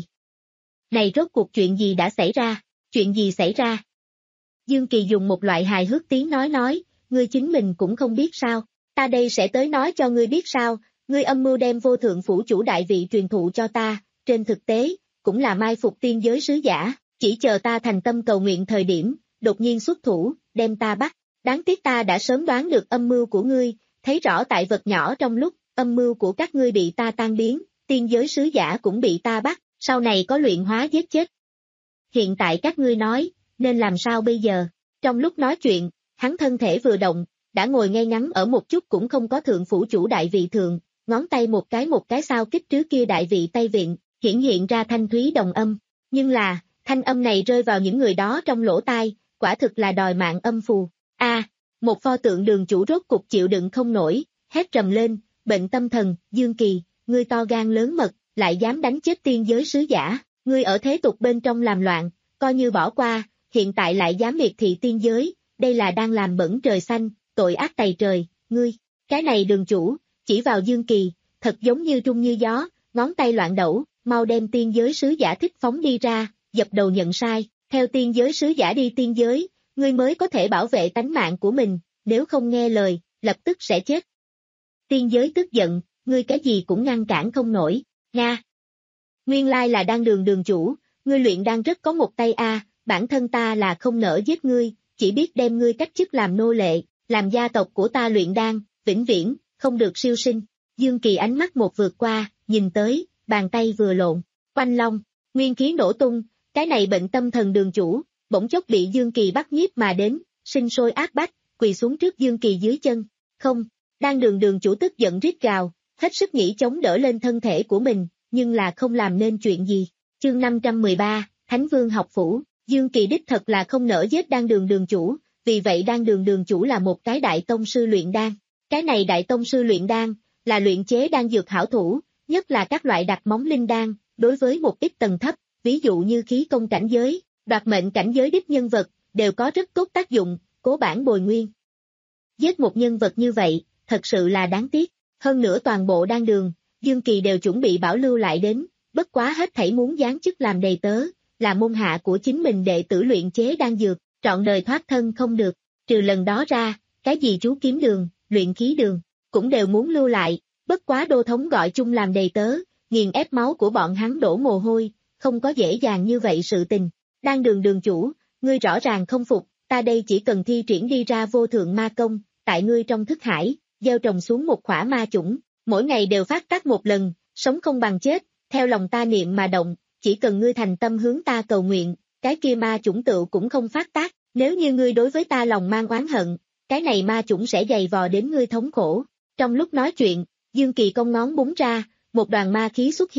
S2: này rốt cuộc chuyện gì đã xảy ra, chuyện gì xảy ra? Dương Kỳ dùng một loại hài hước tiếng nói nói, ngươi chính mình cũng không biết sao, ta đây sẽ tới nói cho ngươi biết sao, ngươi âm mưu đem vô thượng phủ chủ đại vị truyền thụ cho ta, trên thực tế, cũng là mai phục tiên giới sứ giả, chỉ chờ ta thành tâm cầu nguyện thời điểm, đột nhiên xuất thủ, đem ta bắt, đáng tiếc ta đã sớm đoán được âm mưu của ngươi, thấy rõ tại vật nhỏ trong lúc, âm mưu của các ngươi bị ta tan biến, tiên giới sứ giả cũng bị ta bắt, sau này có luyện hóa giết chết. Hiện tại các ngươi nói, nên làm sao bây giờ? Trong lúc nói chuyện, hắn thân thể vừa động, đã ngồi ngay ngắn ở một chút cũng không có thượng phủ chủ đại vị thượng, ngón tay một cái một cái sao kích trước kia đại vị tay viện, hiển hiện ra thanh thúy đồng âm. Nhưng là, thanh âm này rơi vào những người đó trong lỗ tai, quả thực là đòi mạng âm phù. A, à, một pho tượng đường chủ rốt cục chịu đựng không nổi, hét trầm lên, bệnh tâm thần, Dương Kỳ, ngươi to gan lớn mật, lại dám đánh chết tiên giới sứ giả, ngươi ở thế tục bên trong làm loạn, coi như bỏ qua, hiện tại lại dám miệt thị tiên giới, đây là đang làm bẩn trời xanh, tội ác tày trời, ngươi, cái này đường chủ, chỉ vào Dương Kỳ, thật giống như trung như gió, ngón tay loạn đẩu, mau đem tiên giới sứ giả thích phóng đi ra, dập đầu nhận sai, theo tiên giới sứ giả đi tiên giới, ngươi mới có thể bảo vệ tánh mạng của mình, nếu không nghe lời, lập tức sẽ chết. Tiên giới tức giận, ngươi cái gì cũng ngăn cản không nổi, Nga. Nguyên lai là đang đường đường chủ, ngươi luyện đang rất có một tay a, bản thân ta là không nỡ giết ngươi, chỉ biết đem ngươi cách chức làm nô lệ, làm gia tộc của ta luyện đan, vĩnh viễn, không được siêu sinh. Dương Kỳ ánh mắt một vượt qua, nhìn tới, bàn tay vừa lộn, quanh long, nguyên khí nổ tung, cái này bệnh tâm thần đường chủ, bỗng chốc bị Dương Kỳ bắt nhiếp mà đến, sinh sôi áp bách, quỳ xuống trước Dương Kỳ dưới chân, không, đang đường đường chủ tức giận rít gào, hết sức nghĩ chống đỡ lên thân thể của mình, nhưng là không làm nên chuyện gì. Chương năm trăm mười ba, Thánh Vương học phủ, Dương Kỳ đích thật là không nỡ giết đan đường đường chủ, vì vậy đan đường đường chủ là một cái đại tông sư luyện đan. Cái này đại tông sư luyện đan, là luyện chế đan dược hảo thủ, nhất là các loại đặc móng linh đan, đối với một ít tầng thấp, ví dụ như khí công cảnh giới, đoạt mệnh cảnh giới đích nhân vật, đều có rất tốt tác dụng, cố bản bồi nguyên. Giết một nhân vật như vậy, thật sự là đáng tiếc, hơn nữa toàn bộ đan đường, Dương Kỳ đều chuẩn bị bảo lưu lại đến, bất quá hết thảy muốn giáng chức làm đầy tớ, là môn hạ của chính mình đệ tử luyện chế đan dược, trọn đời thoát thân không được, trừ lần đó ra, cái gì chú kiếm đường, luyện khí đường, cũng đều muốn lưu lại, bất quá đô thống gọi chung làm đầy tớ, nghiền ép máu của bọn hắn đổ mồ hôi, không có dễ dàng như vậy sự tình. Đan đường đường chủ, ngươi rõ ràng không phục, ta đây chỉ cần thi triển đi ra vô thượng ma công, tại ngươi trong thức hải, gieo trồng xuống một khỏa ma chủng, mỗi ngày đều phát tác một lần, sống không bằng chết, theo lòng ta niệm mà động, chỉ cần ngươi thành tâm hướng ta cầu nguyện, cái kia ma chủng tựu cũng không phát tác, nếu như ngươi đối với ta lòng mang oán hận, cái này ma chủng sẽ dày vò đến ngươi thống khổ. Trong lúc nói chuyện, Dương Kỳ cong ngón búng ra, một đoàn ma khí xuất hiện,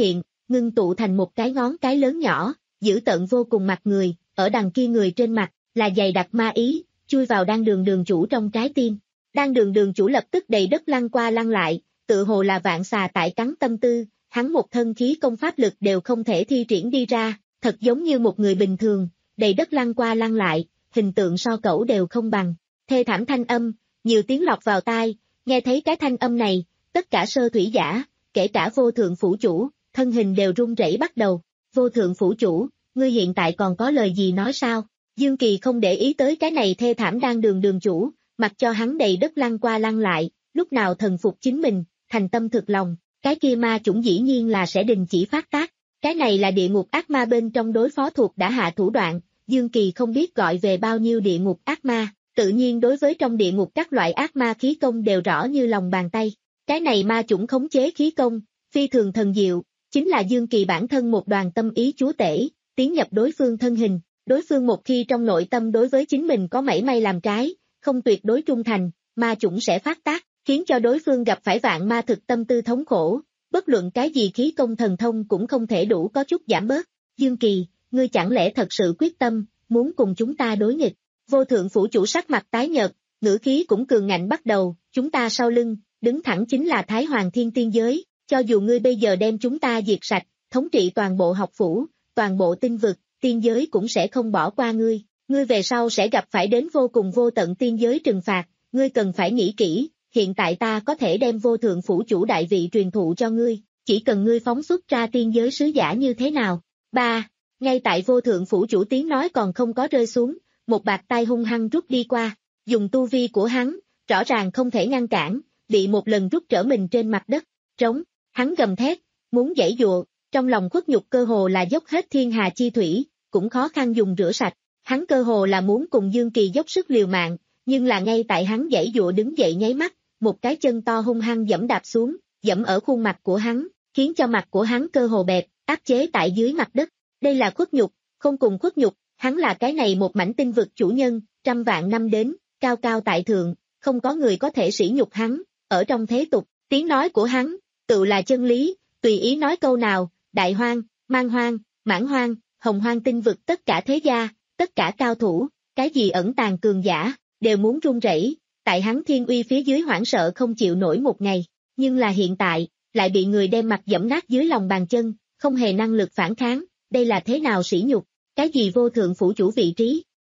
S2: ngưng tụ thành một cái ngón cái lớn nhỏ, dữ tợn vô cùng mặt người, ở đằng kia người trên mặt, là dày đặc ma ý, chui vào đan đường đường chủ trong trái tim. Đan đường đường chủ lập tức đầy đất lăn qua lăn lại, tự hồ là vạn xà tại cắn tâm tư, hắn một thân khí công pháp lực đều không thể thi triển đi ra, thật giống như một người bình thường, đầy đất lăn qua lăn lại, hình tượng so cẩu đều không bằng. Thê thảm thanh âm, nhiều tiếng lọt vào tai, nghe thấy cái thanh âm này, tất cả sơ thủy giả, kể cả vô thượng phủ chủ, thân hình đều run rẩy bắt đầu. Vô thượng phủ chủ, ngươi hiện tại còn có lời gì nói sao? Dương Kỳ không để ý tới cái này thê thảm đang đường đường chủ, mặc cho hắn đầy đất lăn qua lăn lại, lúc nào thần phục chính mình, thành tâm thực lòng, cái kia ma chủng dĩ nhiên là sẽ đình chỉ phát tác. Cái này là địa ngục ác ma bên trong đối phó thuộc đã hạ thủ đoạn, Dương Kỳ không biết gọi về bao nhiêu địa ngục ác ma, tự nhiên đối với trong địa ngục các loại ác ma khí công đều rõ như lòng bàn tay. Cái này ma chủng khống chế khí công, phi thường thần diệu, chính là Dương Kỳ bản thân một đoàn tâm ý chúa tể, tiến nhập đối phương thân hình, đối phương một khi trong nội tâm đối với chính mình có mảy may làm trái, không tuyệt đối trung thành, ma chủng sẽ phát tác, khiến cho đối phương gặp phải vạn ma thực tâm tư thống khổ, bất luận cái gì khí công thần thông cũng không thể đủ có chút giảm bớt. Dương Kỳ, ngươi chẳng lẽ thật sự quyết tâm, muốn cùng chúng ta đối nghịch? Vô thượng phủ chủ sắc mặt tái nhợt, ngữ khí cũng cường ngạnh bắt đầu, chúng ta sau lưng, đứng thẳng chính là Thái Hoàng Thiên Tiên Giới, cho dù ngươi bây giờ đem chúng ta diệt sạch, thống trị toàn bộ học phủ, toàn bộ tinh vực, tiên giới cũng sẽ không bỏ qua ngươi, ngươi về sau sẽ gặp phải đến vô cùng vô tận tiên giới trừng phạt, ngươi cần phải nghĩ kỹ, hiện tại ta có thể đem vô thượng phủ chủ đại vị truyền thụ cho ngươi, chỉ cần ngươi phóng xuất ra tiên giới sứ giả như thế nào. Ba. Ngay tại vô thượng phủ chủ tiếng nói còn không có rơi xuống, một bạt tay hung hăng rút đi qua, dùng tu vi của hắn, rõ ràng không thể ngăn cản, bị một lần rút trở mình trên mặt đất, trống, hắn gầm thét, muốn giãy dụa, trong lòng khuất nhục cơ hồ là dốc hết thiên hà chi thủy, cũng khó khăn dùng rửa sạch, hắn cơ hồ là muốn cùng Dương Kỳ dốc sức liều mạng, nhưng là ngay tại hắn giãy dụa đứng dậy nháy mắt, một cái chân to hung hăng giẫm đạp xuống, giẫm ở khuôn mặt của hắn, khiến cho mặt của hắn cơ hồ bẹp, áp chế tại dưới mặt đất. Đây là khuất nhục, không cùng khuất nhục, hắn là cái này một mảnh tinh vực chủ nhân, trăm vạn năm đến, cao cao tại thượng, không có người có thể sỉ nhục hắn, ở trong thế tục, tiếng nói của hắn, tự là chân lý, tùy ý nói câu nào, đại hoang, man hoang, mãn hoang, hồng hoang tinh vực tất cả thế gia, tất cả cao thủ, cái gì ẩn tàng cường giả, đều muốn run rẩy, tại hắn thiên uy phía dưới hoảng sợ không chịu nổi một ngày, nhưng là hiện tại, lại bị người đem mặt giẫm nát dưới lòng bàn chân, không hề năng lực phản kháng, đây là thế nào sỉ nhục, cái gì vô thượng phủ chủ vị trí.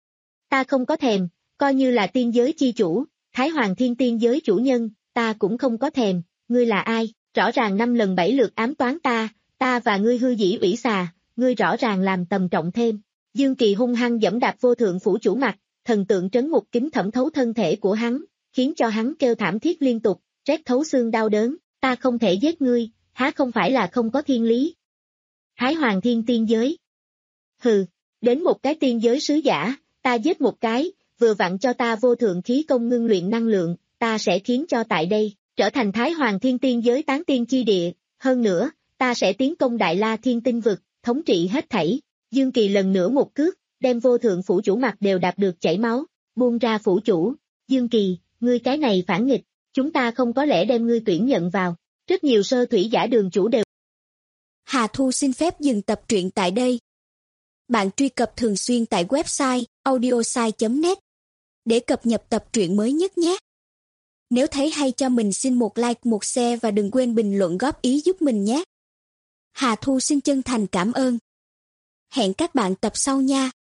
S2: Ta không có thèm, coi như là tiên giới chi chủ, Thái Hoàng Thiên Tiên giới chủ nhân, ta cũng không có thèm, ngươi là ai, rõ ràng năm lần bảy lượt ám toán ta, ta và ngươi hư dĩ ủy xà, ngươi rõ ràng làm tầm trọng thêm. Dương Kỳ hung hăng giẫm đạp vô thượng phủ chủ mặt, thần tượng trấn ngục kính thẩm thấu thân thể của hắn, khiến cho hắn kêu thảm thiết liên tục, rét thấu xương đau đớn, ta không thể giết ngươi, há không phải là không có thiên lý. Thái Hoàng Thiên Tiên giới. Hừ, đến một cái tiên giới sứ giả, ta giết một cái, vừa vặn cho ta vô thượng khí công ngưng luyện năng lượng, ta sẽ khiến cho tại đây, trở thành Thái Hoàng Thiên Tiên giới tán tiên chi địa, hơn nữa, ta sẽ tiến công Đại La Thiên Tinh vực, thống trị hết thảy. Dương Kỳ lần nữa một cước, đem vô thượng phủ chủ mặt đều đạp được chảy máu, buông ra phủ chủ. Dương Kỳ, ngươi cái này phản nghịch, chúng ta không có lẽ đem ngươi tuyển nhận vào. Rất nhiều sơ thủy giả đường chủ đều.
S3: Hà Thu xin phép dừng tập truyện tại đây. Bạn truy cập thường xuyên tại website audiosai chấm net để cập nhật tập truyện mới nhất nhé. Nếu thấy hay cho mình xin một like, một share và đừng quên bình luận góp ý giúp mình nhé. Hà Thu xin chân thành cảm ơn. Hẹn các bạn tập sau nha.